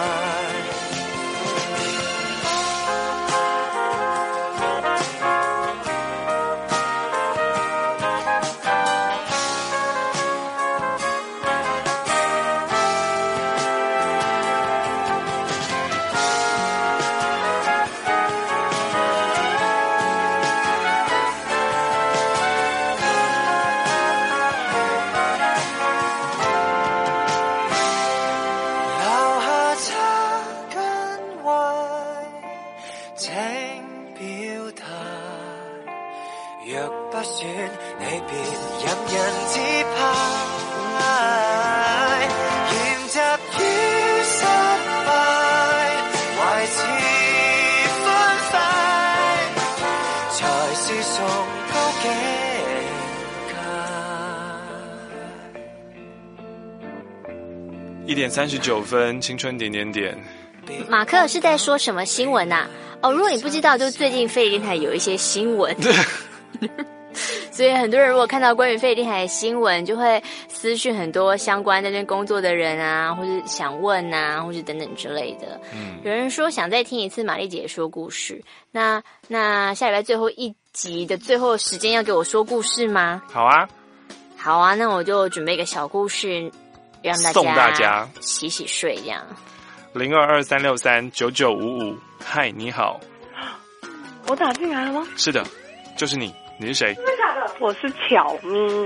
1点39分，青春点点点。 马克是在说什么新闻啊？如果你不知道，就最近飞碟电台有一些新闻，所以很多人如果看到关于飞碟电台的新闻，就会私讯很多相关在那边工作的人啊，或是想问啊，或是等等之类的。有人说想再听一次玛丽姐说故事，那下礼拜最后一集的最后时间要给我说故事吗？ 好啊， 那我就准备一个小故事。让送大家洗睡这样。 0223639955，嗨，你好。 我打进来了吗？ 是的，就是你。你是谁？ 真的假的？我是巧咪。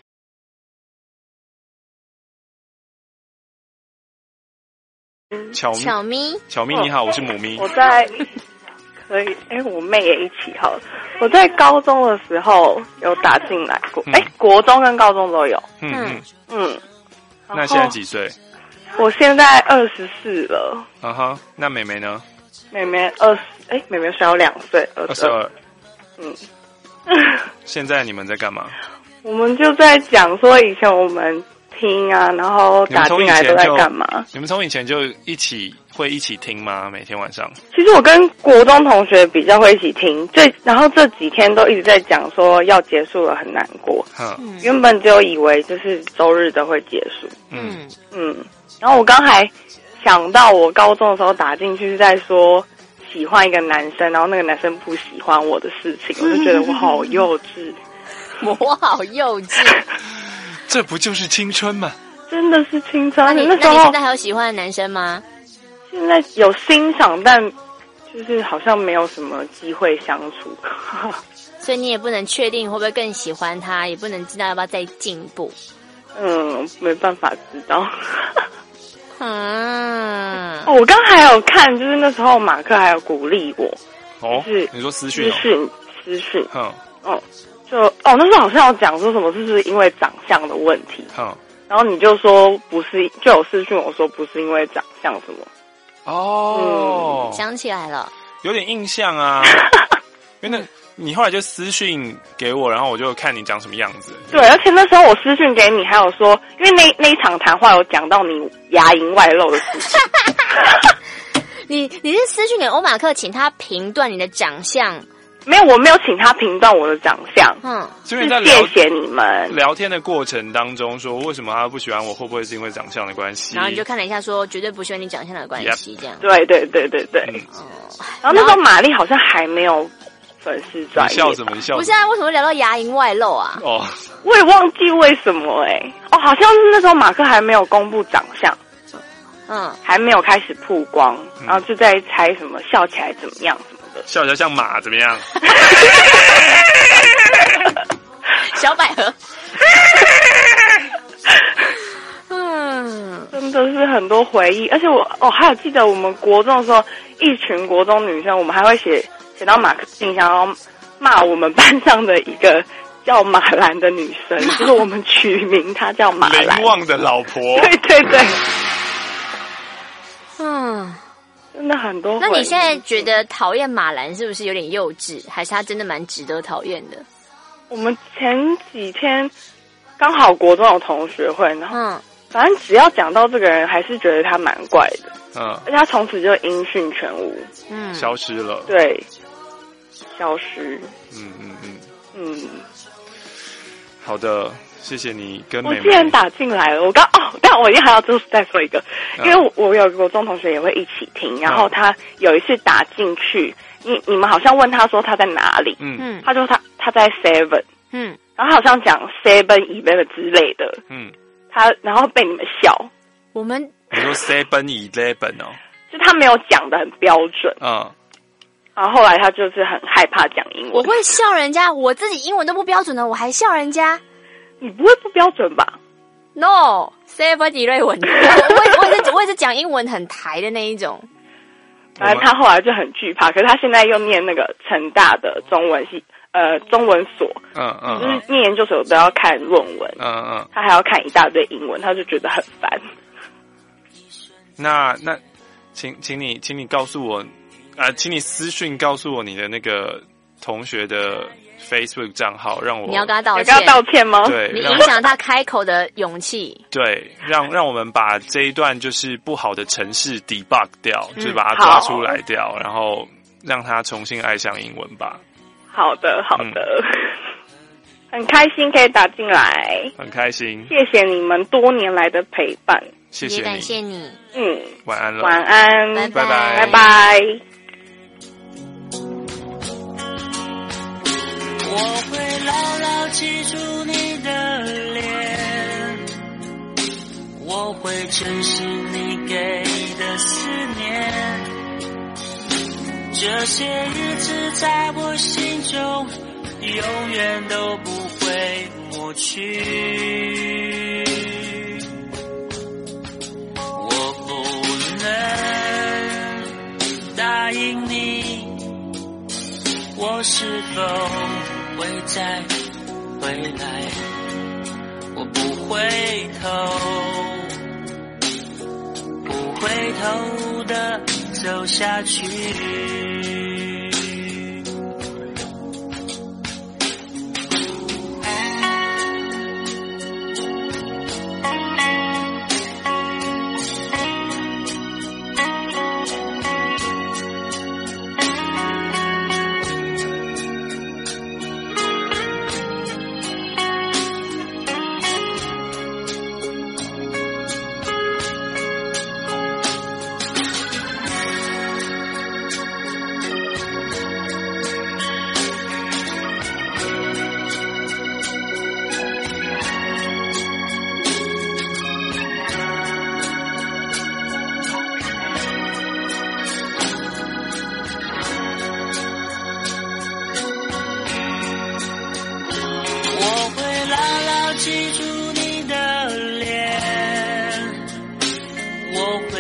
巧咪你好，我是母咪。 我在可以，我妹也一起好了。我在高中的时候有打进来过，国中跟高中都有。 那现在几岁？ 我现在24了。 那妹妹呢？ 妹妹妹妹小2岁，22。现在你们在干嘛？ 我们就在讲说，以前我们听啊，然后打进来都在干嘛？ 你们从以前就会一起听吗？每天晚上？ 其实我跟国中同学比较会一起听，然后这几天都一直在讲说要结束了，很难过。原本就以为就是周日都会结束。然后我刚还想到我高中的时候打进去是在说喜欢一个男生，然后那个男生不喜欢我的事情，我就觉得我好幼稚。 我好幼稚。 这不就是青春吗？ 真的是青春。 那你现在还有喜欢的男生吗？ 现在有欣赏，但就是好像没有什么机会相处。 所以你也不能确定会不会更喜欢他，也不能知道要不要再进步。 没办法知道。我刚还有看，就是那时候马克还有鼓励我。就是你说私讯？ 私讯。那时候好像有讲说什么，是不是因为长相的问题？然后你就说不是，就有私讯我说不是因为长相什么。 想起来了， 有点印象啊。因为你后来就私讯给我，然后我就看你长什么样子。 对，而且那时候我私讯给你，还有说，因为那一场谈话有讲到你牙龈外露的事情。 你是私讯给欧马克，请他评断你的长相。 没有，我没有请他评断我的长相。 所以在谢谢你们聊天的过程当中说，为什么他不喜欢我，会不会是因为长相的关系？ 然后你就看了一下说，绝对不是因为你长相的关系，这样。 对。然后那时候玛丽好像还没有粉丝专页。 你笑什么？你笑什么？ 不是啊，为什么聊到牙龈外露啊？ 我也忘记为什么好像是那时候马克还没有公布长相。还没有开始曝光，然后就在猜什么笑起来怎么样什么的， 笑起来像马怎么样？ 小百合。 真的是很多回忆，而且我还有记得我们国中的时候，一群国中女生，我们还会写到马克信箱，然后骂我们班上的一个叫马兰的女生，就是我们取名她叫马兰， 林旺的老婆。 对。真的很多。 那你现在觉得讨厌马兰是不是有点幼稚，还是他真的蛮值得讨厌的？ 我们前几天刚好国中有同学会，然后反正只要讲到这个人，还是觉得他蛮怪的。而且他从此就音讯全无， 消失了。 对，消失。 好的。谢谢你跟妹妹。 我既然打进来了，但我一定还要再说一个，因为我有个国中同学也会一起听，然后他有一次打进去，你们好像问他说他在哪里，他说他在 Seven，然后他好像讲 7-11之类的，然后被你们笑。 你说 7-11哦， 就他没有讲得很标准，然后后来他就是很害怕讲英文。 我会笑人家，我自己英文都不标准的，我还笑人家。 你不会不标准吧 ？No， 7-11文，我也是讲英文很台的那一种。 反正他后来就很惧怕，可是他现在又念那个成大的中文系，中文所，就是念研究所都要看论文，他还要看一大堆英文，他就觉得很烦。 那，请你告诉我，请你私讯告诉我你的那个同学的 Facebook 账号，让我你要跟他道歉， 跟他道歉吗？ 对， 你影响他开口的勇气。 对，让我们把这一段就是不好的程式 debug 掉，就是把它抓出来掉，然后让他重新爱上英文吧。 好的，很开心可以打进来， 很开心， 谢谢你们多年来的陪伴， 谢谢你， 也感谢你， 晚安了， 晚安， 拜拜， 拜拜。 我会牢牢记住你的脸，我会珍惜你给的思念，这些日子在我心中永远都不会抹去。我不能答应你，我是否会再回来，我不回头的走下去。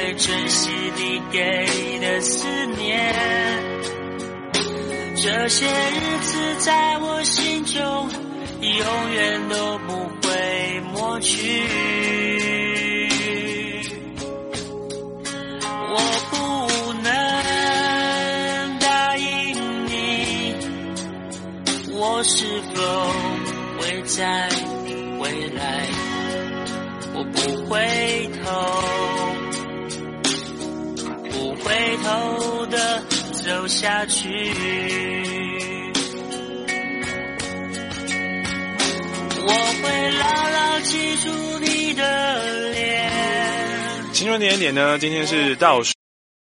会珍惜你给的思念。这些日子在我心中永远都不会抹去。我不能答应你，我是否会在未来，我不回头的走下去。我会牢牢记住你的脸。 青春点点点呢，今天是倒数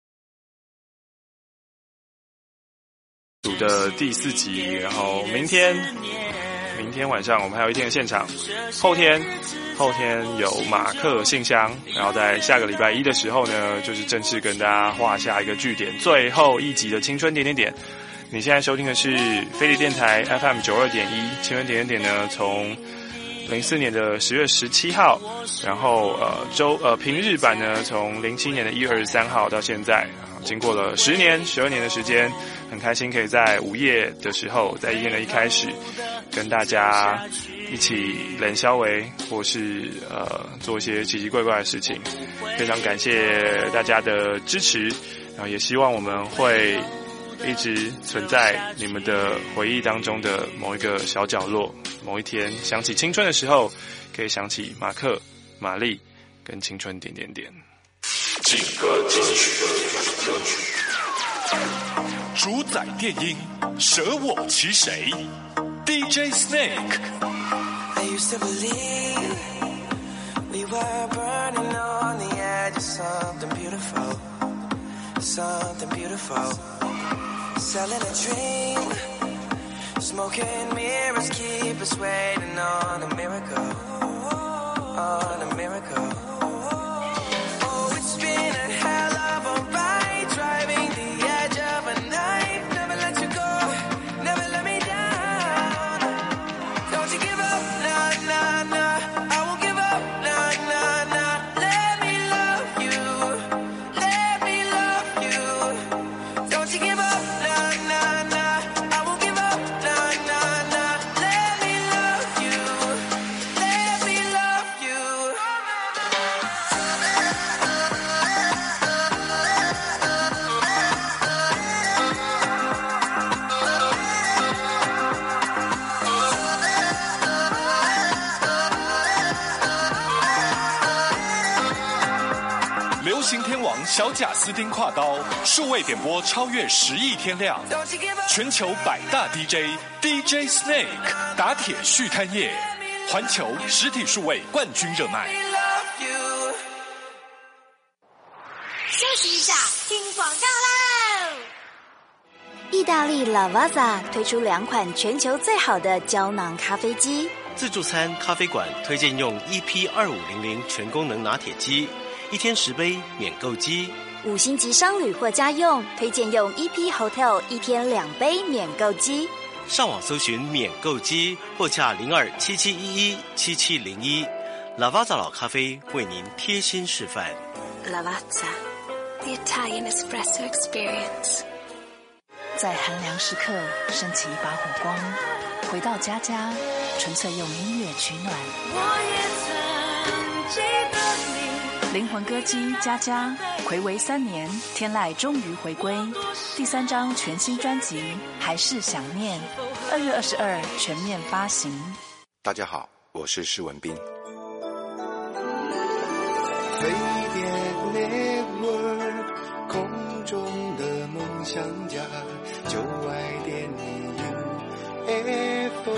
的第4集，然后明天晚上我们还有一天的现场，后天有马克信箱，然后在下个礼拜1的时候呢，就是正式跟大家画下一个句点，最后一集的青春点点点。你现在收听的是飞碟电台 FM 92.1，青春点点点呢，从04年的10月17号，然后平日版呢，从07年的1月23号到现在，经过了10年、12年的时间，很开心可以在午夜的时候，在1年的一开始，跟大家一起冷消维，或是做一些奇奇怪怪的事情。非常感谢大家的支持，然后也希望我们会一直存在你们的回忆当中的某一个小角落，某一天想起青春的时候，可以想起马克、玛丽跟青春点点点。 劲歌金曲，主宰电音，舍我其谁 ？DJ Snake。I used to believe we were burning on the edge of something beautiful, something beautiful.Selling a dream, smoking mirrors keep us waiting on a miracle, on a miracle. Oh, it's been a hell of a ride, driving the edge of a knife. Never let you go, never let me down. Don't you give up, nah, nah, nah. I won't give up, nah, nah, nah. Let me love you, let me love you. Don't you give up.流行天王小贾斯汀挎刀，数位点播超越10亿天量，全球100大 DJ Snake 打铁续摊业，环球实体数位冠军热卖。 休息一下，听广告喽！ 意大利 Lavazza 推出2款全球最好的胶囊咖啡机， 自助餐咖啡馆推荐用 EP2500 全功能拿铁机，1天10杯免购机。 5星级商旅或家用推荐用 EP Hotel 1天2杯免购机。 上网搜寻免购机或洽02-7711-7701。Lavazza 老咖啡为您贴心示范。 Lavazza, the Italian espresso experience。在寒凉时刻升起一把火光，回到家家，纯粹用音乐取暖。 我也曾记得你。 灵魂歌姬佳佳，睽违3年，天籁终于回归，第3张全新专辑《还是想念》，2月22全面发行。 大家好，我是施文彬。 飞碟 Network 空中的梦想家，就爱电影 UFO。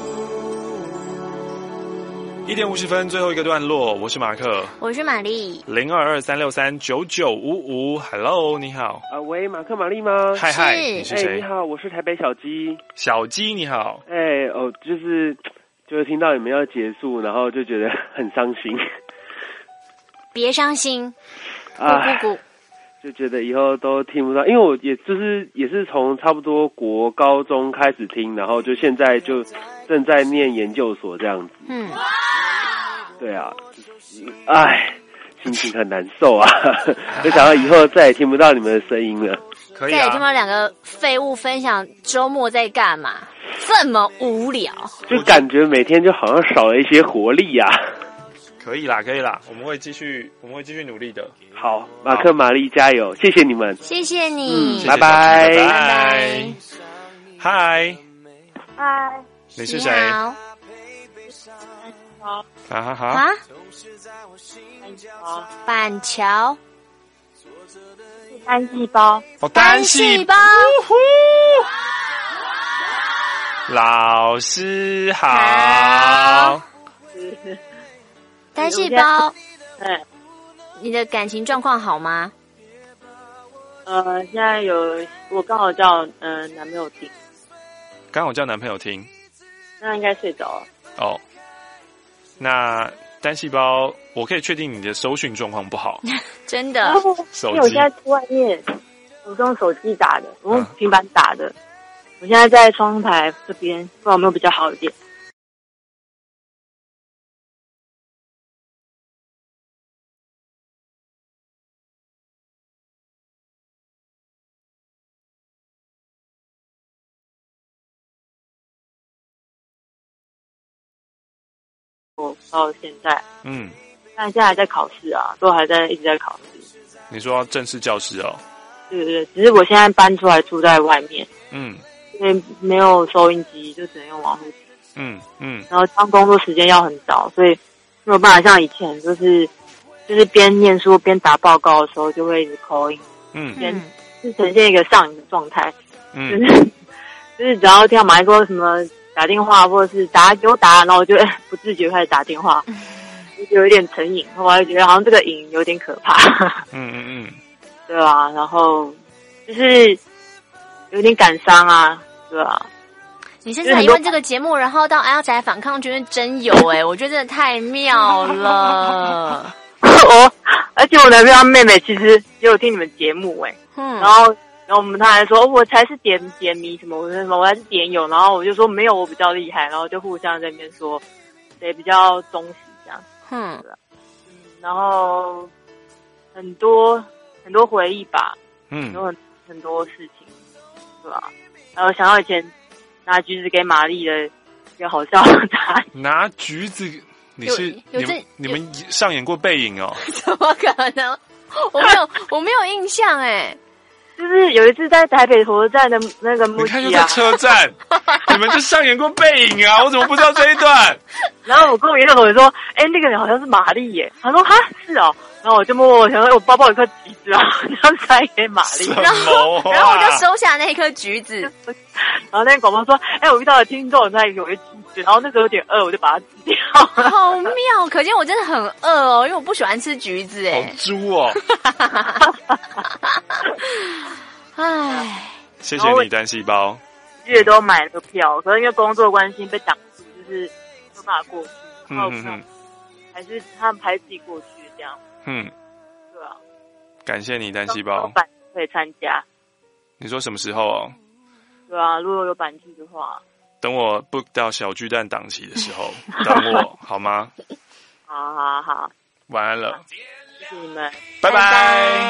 1点50分，最后一个段落，我是马克， 我是玛丽 ，0223639955 ，Hello， 你好， 喂，马克玛丽吗？ 嗨嗨，你是谁？ 你好，我是台北小鸡。 小鸡你好。 就是听到你们要结束，然后就觉得很伤心。 别伤心，咕， 就觉得以后都听不到，因为我也是从差不多国高中开始听，然后就现在就正在念研究所这样子。对啊， 心情很难受啊，就想到以后再也听不到你们的声音了。 可以再也听不到两个废物分享周末在干嘛，这么无聊， 就感觉每天就好像少了一些活力啊。 可以啦，可以啦，我们会继续努力的。 好，马克、玛丽加油，谢谢你们， 谢谢你， 拜拜， 拜拜，嗨， 嗨， 你是谁？ 好， 啊，板桥， 单细胞， 单细胞， 老师好。 单细胞，你的感情状况好吗？ 现在我刚好叫男朋友听， 刚好叫男朋友听， 那应该睡着了。 哦，那单细胞，我可以确定你的收讯状况不好， 真的。 因为我现在去外面，我是用手机打的，我用平板打的，我现在在窗台这边，不知道有没有比较好一点。我到现在，但现在还在考试啊，都还在一直在考试。 你说正式教师哦？ 对对对，只是我现在搬出来住在外面，因为没有收音机，就只能用网络听。然后当工作时间要很早，所以没有办法像以前就是边念书边打报告的时候就会一直 call in，是呈现一个上瘾的状态，就是只要听到马一说什么打电话或者是给我打，然后我就不自觉开始打电话，就有一点成瘾，后来就觉得好像这个瘾有点可怕。对啊，然后就是有点感伤啊，对啊。 你甚至还因为这个节目，然后到阿宅反抗军真有我觉得真的太妙了。 而且我男朋友妹妹其实也有听你们节目然后他还说我才是点迷什么，我还是点友，然后我就说没有，我比较厉害，然后就互相在那边说谁比较忠实这样。然后很多回忆吧，很多事情，对吧？然后想到以前拿橘子给玛丽的一个好笑的答案。 拿橘子，你们上演过背影哦？ 怎么可能？我没有印象就是有一次在台北火车站的那个木屐你看就在车站，你们就上演过背影啊！我怎么不知道这一段？ 然后我跟我研究同学说，那个人好像是玛丽耶。他说哈是哦，然后我就默默想说，我包包有颗橘子啊，然后塞给玛丽， 然后我就收下那一颗橘子。 然后那个广播说，我遇到了听众，他有一个橘子，然后那时候有点饿，我就把它吃掉。 好妙，可见我真的很饿哦，因为我不喜欢吃橘子好猪哦。 唉， 谢谢你单细胞。 月都买了个票，可是因为工作关系被挡住，就是没有办法过去。还是他们排自己过去这样。对啊。 感谢你单细胞。 老板可以参加。 你说什么时候哦？ 对啊，如果有版剧的话。 等我 book 到小巨蛋档期的时候，等我好吗？ 好。 晚安了。 谢谢你们， 拜拜。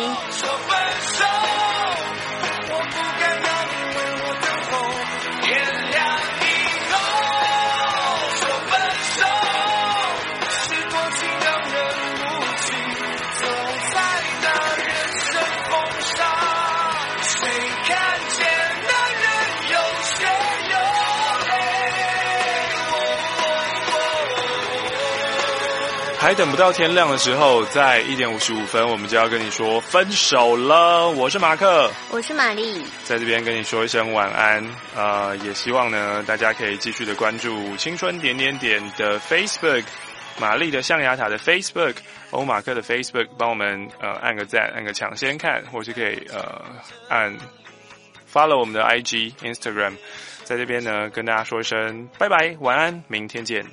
还等不到天亮的时候，在1点55分，我们就要跟你说分手了。我是马克， 我是玛丽，在这边跟你说一声晚安。也希望呢，大家可以继续的关注青春点点点的 Facebook， 玛丽的象牙塔的 Facebook， 欧马克的 Facebook， 帮我们按个赞，按个抢先看，或是可以按 follow 我们的 IG、Instagram。在这边呢，跟大家说一声拜拜，晚安，明天见。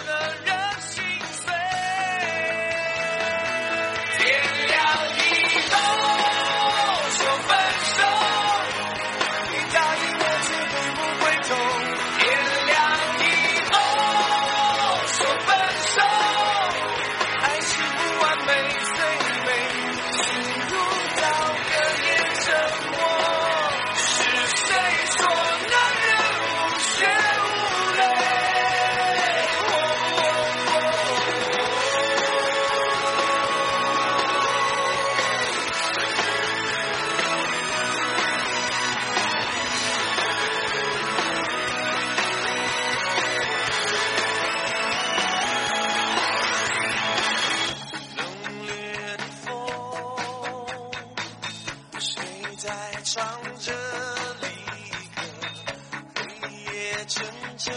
天亮以后谁在唱着离歌，黑夜沉沉，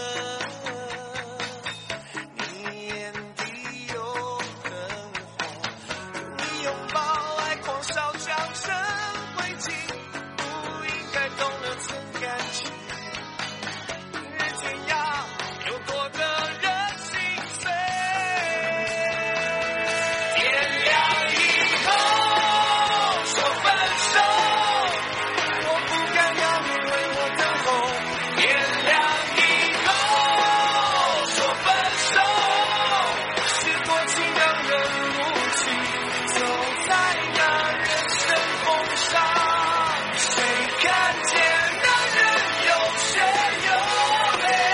你眼底有恨火，你拥抱爱狂烧焦成灰烬，不应该动了曾感情，日天涯有多的人心碎，天亮以后说分手，我不敢让你为我等候，天亮以后说分手，是多情让人无情，走在那人生风上，谁看见那人有血有泪，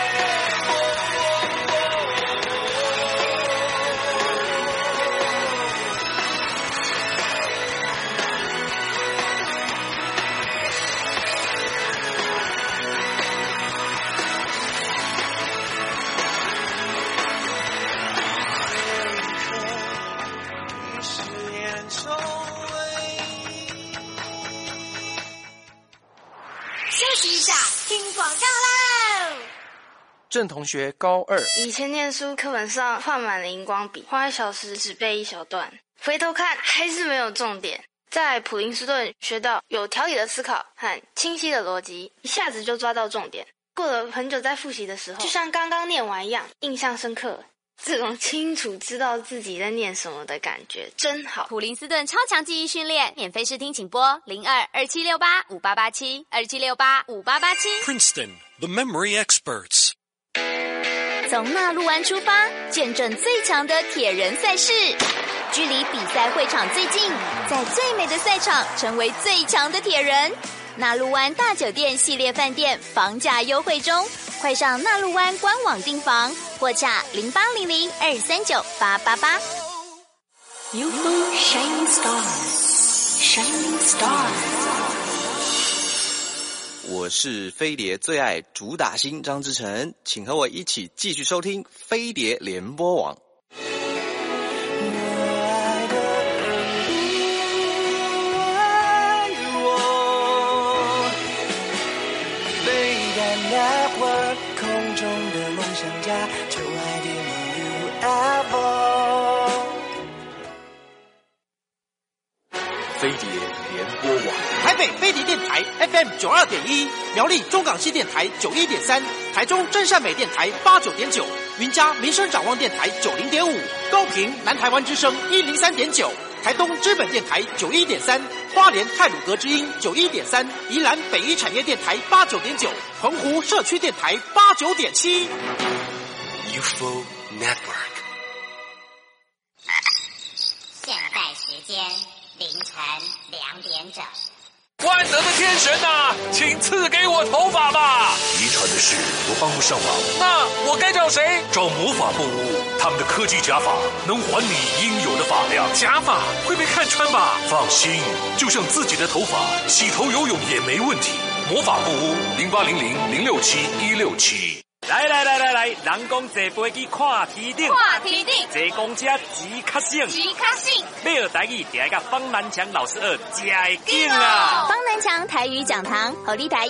誓言成为休息一下，听广告喽。 郑同学高2， 以前念书课本上画满了荧光笔，花1小时只背一小段，回头看还是没有重点。在普林斯顿学到有条理的思考和清晰的逻辑，一下子就抓到重点。过了很久在复习的时候，就像刚刚念完一样，印象深刻。这种清楚知道自己在念什么的感觉真好。 普林斯顿超强记忆训练，免费试听请拨02-2768-5887 2768-5887。 Princeton, the memory experts. 从纳陆湾出发，见证最强的铁人赛事，距离比赛会场最近，在最美的赛场成为最强的铁人。纳陆湾大酒店系列饭店房价优惠中，快上纳陆湾官网订房，或洽0800-239-888。 UFO Shining Stars Shining Stars。 我是飞碟最爱主打星张志成，请和我一起继续收听飞碟联播网。 Network 空中的梦想家，就爱点 UFO。 飞碟联播网， 台北飞碟电台 FM 92.1，苗栗中港西电台91.3，台中真善美电台89.9，云嘉民生展望电台90.5，高屏南台湾之声103.9。台东知本电台91.3，花莲太鲁阁之音91.3，宜兰北一产业电台89.9，澎湖社区电台89.7。 UFO Network。 现在时间凌晨2点整。 万能的天神啊，请赐给我头发吧！遗传的事我帮不上忙，那我该找谁？找魔法布屋，他们的科技假发能还你应有的发量。假发会被看穿吧？放心，就像自己的头发，洗头游泳也没问题。魔法布屋0800-067-167。 来，人讲坐飞机看天顶，坐公车钱较省，要台语就要甲方南强老师学才会劲啊！ 方南强台语讲堂，好你台